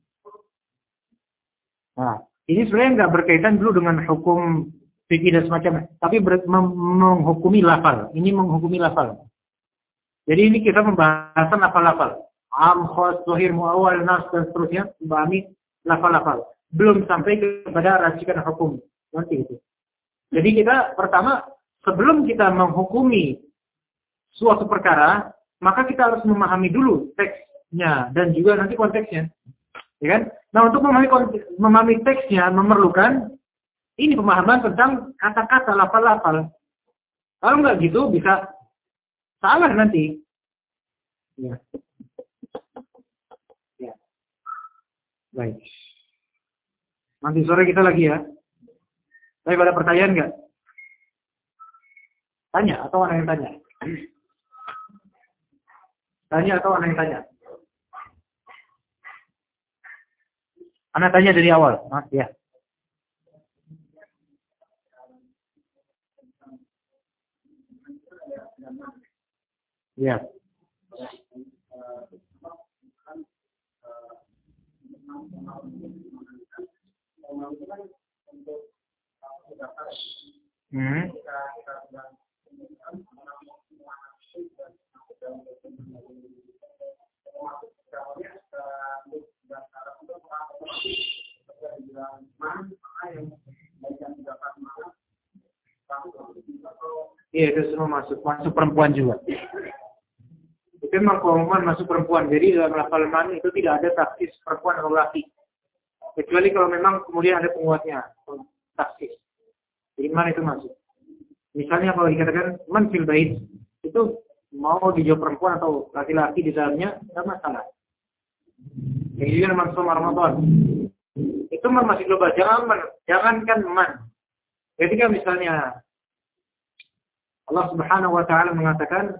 Nah, ini sebenarnya nggak berkaitan dulu dengan hukum fikih dan semacamnya, tapi ber, mem, menghukumi lafal. Ini menghukumi lafal. Jadi ini kita pembahasan lafal-lafal. Am, khos, zahir, muawwal, nas dan seterusnya, memahami lafal-lafal. Belum sampai kepada racikan hukum nanti itu. Jadi kita pertama sebelum kita menghukumi suatu perkara, maka kita harus memahami dulu teksnya dan juga nanti konteksnya. Ya kan? Nah, untuk memahami memahami teksnya memerlukan ini pemahaman tentang kata-kata lafal-lafal. Kalau nggak gitu bisa salah nanti. Ya. Ya. Baik. Nanti sore kita lagi ya. Tapi ada pertanyaan nggak? Tanya atau ada yang tanya? Tanya atau ada yang tanya? Anak tanya dari awal. Ah, ya. Ya. Hmm. Iya, itu semua masuk, masuk perempuan juga. Itu memang keumuman masuk perempuan. Jadi dalam lafal man itu tidak ada taksis perempuan atau laki. Kecuali kalau memang kemudian ada penguatnya, taksis. Jadi man itu masuk. Misalnya kalau dikatakan man fil bait, itu mau dijawab perempuan atau laki-laki di dalamnya, tidak masalah. Yang juga man soma Ramadan. Itu man masih global. Jangan man, jangankan man. Ketika misalnya Allah Subhanahu wa taala mengatakan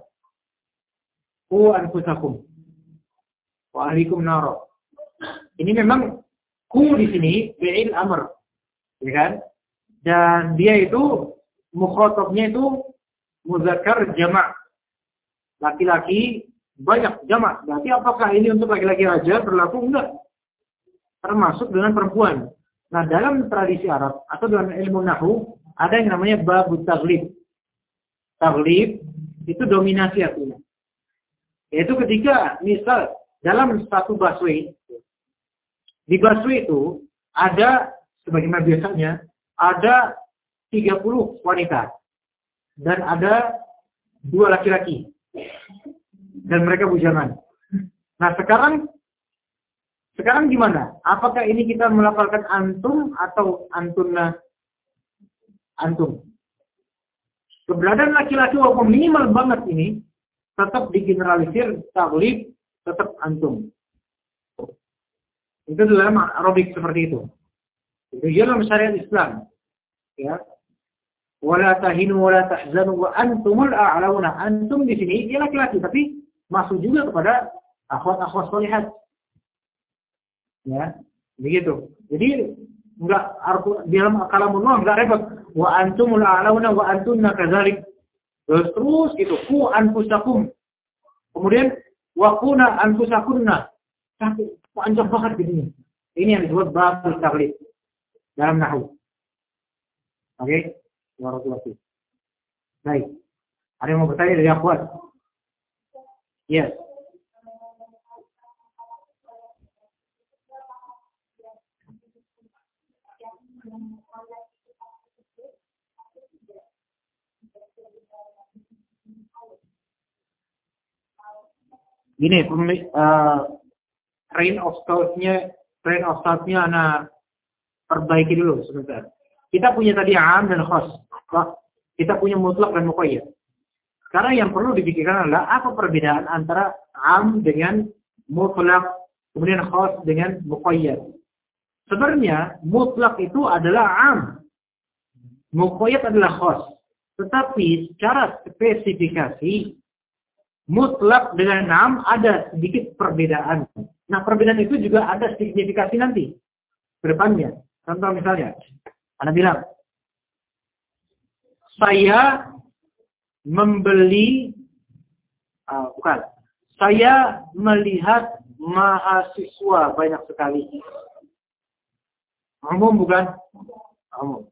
qu anfusakum wa ahlikum nar. Ini memang ku di sini fi'il amr. Ya kan? Dan dia itu mukhatabnya itu muzakkar jama'. Laki-laki banyak jama'. Berarti apakah ini untuk laki-laki aja berlaku? Enggak. Termasuk dengan perempuan. Nah, dalam tradisi Arab atau dalam ilmu nahwu ada yang namanya babut taghlib. Taglib itu dominasi artinya. Yaitu ketika misal dalam satu busway, di busway itu ada sebagaimana biasanya ada tiga puluh wanita dan ada dua laki-laki dan mereka bujangan. Nah sekarang sekarang gimana? Apakah ini kita melafalkan antum atau antunna? Antum. Keberadaan laki-laki walaupun minimal banget ini tetap digeneralisir taglib tetap antum. Itu dalam Arabik seperti itu. Itu dalam syariat Islam. Ya. Wala tahinu wala tahzanu wa antumul a'launa. Antum di sini dia laki-laki tapi masuk juga kepada akhwat-akhwat sholihat. Ya, begitu. Jadi enggak dalam kalamullah enggak repot. Wa antumul a'launa wa antunna kadzalik. Terus terus gitu. Ku anfusakum. Kemudian wa kuna anfusakunna. Tapi panjang banget gitu. Ini yang disebut babul taglib dalam nahwu. Oke, okay? Warahmatullahi. Baik. Ada yang mau bertanya dari akhwat? Yes. Gini, uh, train of thought-nya, train of thought-nya anak perbaiki dulu sebentar. Kita punya tadi am dan khas. Kita punya mutlak dan muqayyad. Sekarang yang perlu dipikirkan adalah apa perbedaan antara am dengan mutlak, kemudian khas dengan muqayyad. Sebenarnya mutlak itu adalah am, muqayyad adalah khas. Tetapi secara spesifikasi mutlak dengan am ada sedikit perbedaan. Nah, perbedaan itu juga ada signifikasi nanti ke depannya. Contoh misalnya, Anda bilang, saya membeli, uh, bukan, saya melihat mahasiswa banyak sekali. Umum bukan? Umum.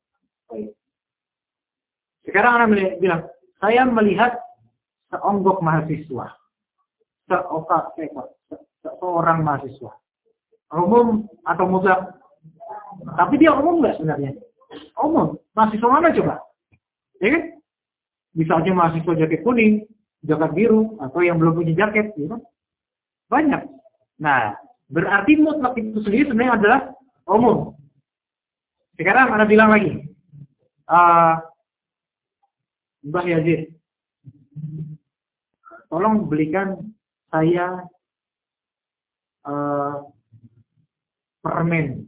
Sekarang Anda bilang, saya melihat seonggok mahasiswa, seopak ekor, seorang mahasiswa, umum atau mutlak? Tapi dia umum nggak sebenarnya? Umum. Mahasiswa mana coba? Ya kan? Misalnya mahasiswa jaket kuning, jaket biru, atau yang belum punya jaket, ya kan? Banyak. Nah, berarti mutlak itu sendiri sebenarnya adalah umum. Sekarang Anda bilang lagi, uh, Mbah Yazid, tolong belikan saya uh, permen.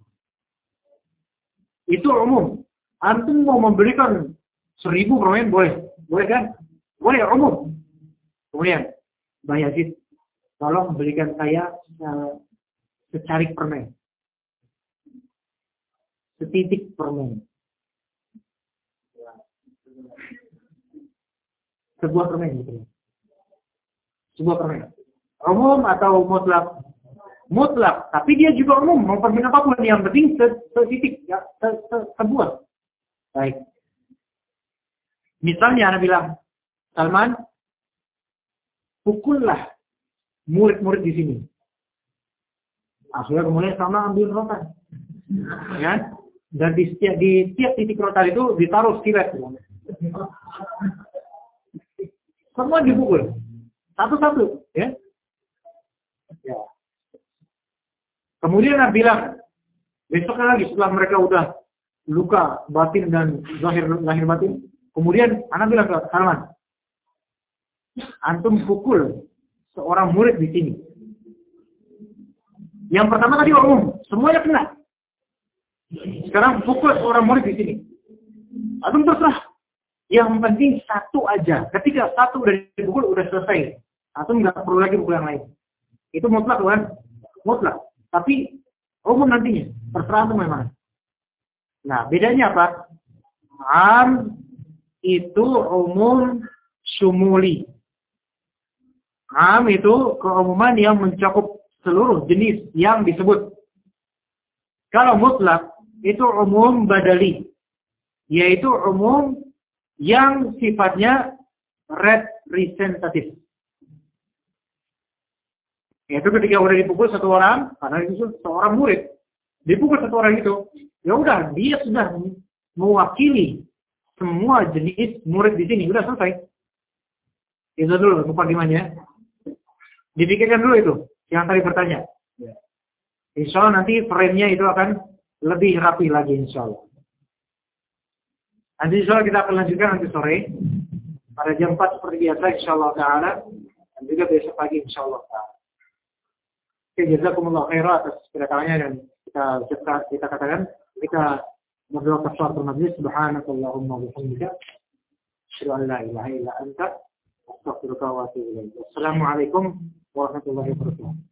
Itu umum. Antum mau membelikan seribu permen boleh, boleh kan? Boleh umum. Kemudian, Mbah Yazid, tolong belikan saya uh, secarik permen, setitik permen. Sebuah permen gitu. Sebuah permen. Umum atau mutlak? Mutlak, tapi dia juga umum, mau permen apapun, yang penting setitik, ya, se -se sebuah. Baik. Misalnya Anda bilang, Salman, pukullah murid-murid di sini. Akhirnya kemudian sama ambil rotan. Ya? Dan di setiap, di setiap titik rotan itu ditaruh silet. Semua dipukul. Satu-satu. Ya? Ya. Kemudian Anda bilang, besoknya lagi setelah mereka udah luka batin dan lahir, lahir batin, kemudian Anda bilang ke Salman, antum pukul seorang murid di sini. Yang pertama tadi umum, semuanya kena. Sekarang pukul seorang murid di sini. Antum terserah. Yang penting satu aja. Ketika satu udah dipukul udah selesai. Antum nggak perlu lagi pukul yang lain. Itu mutlak kan? Mutlak. Tapi umum nantinya. Terserah antum memang. Nah, bedanya apa? Am itu umum syumuli. Am itu keumuman yang mencakup seluruh jenis yang disebut. Kalau mutlak itu umum badali, yaitu umum yang sifatnya representatif. Yaitu ketika udah dipukul satu orang, karena itu seorang murid, dipukul satu orang itu, ya udah dia sudah mewakili semua jenis murid di sini, udah selesai. Itu dulu mukadimahnya. Dipikirkan dulu itu, yang tadi bertanya. Insya Allah nanti frame-nya itu akan lebih rapi lagi insya Allah. Nanti insya Allah kita akan lanjutkan nanti sore. Pada jam empat seperti biasa insya Allah ta'ala. Dan juga besok pagi insya Allah ta'ala. Oke, jazakumullah khairan atas kedatangannya dan kita, kita, kita katakan, kita berdoa kafaratul majlis. Subhanakallahumma wa bihamdika. Asyhadu an la ilaha illa anta. Astaghfiruka wa atubu ilaik. Wassalamualaikum warahmatullahi wabarakatuh.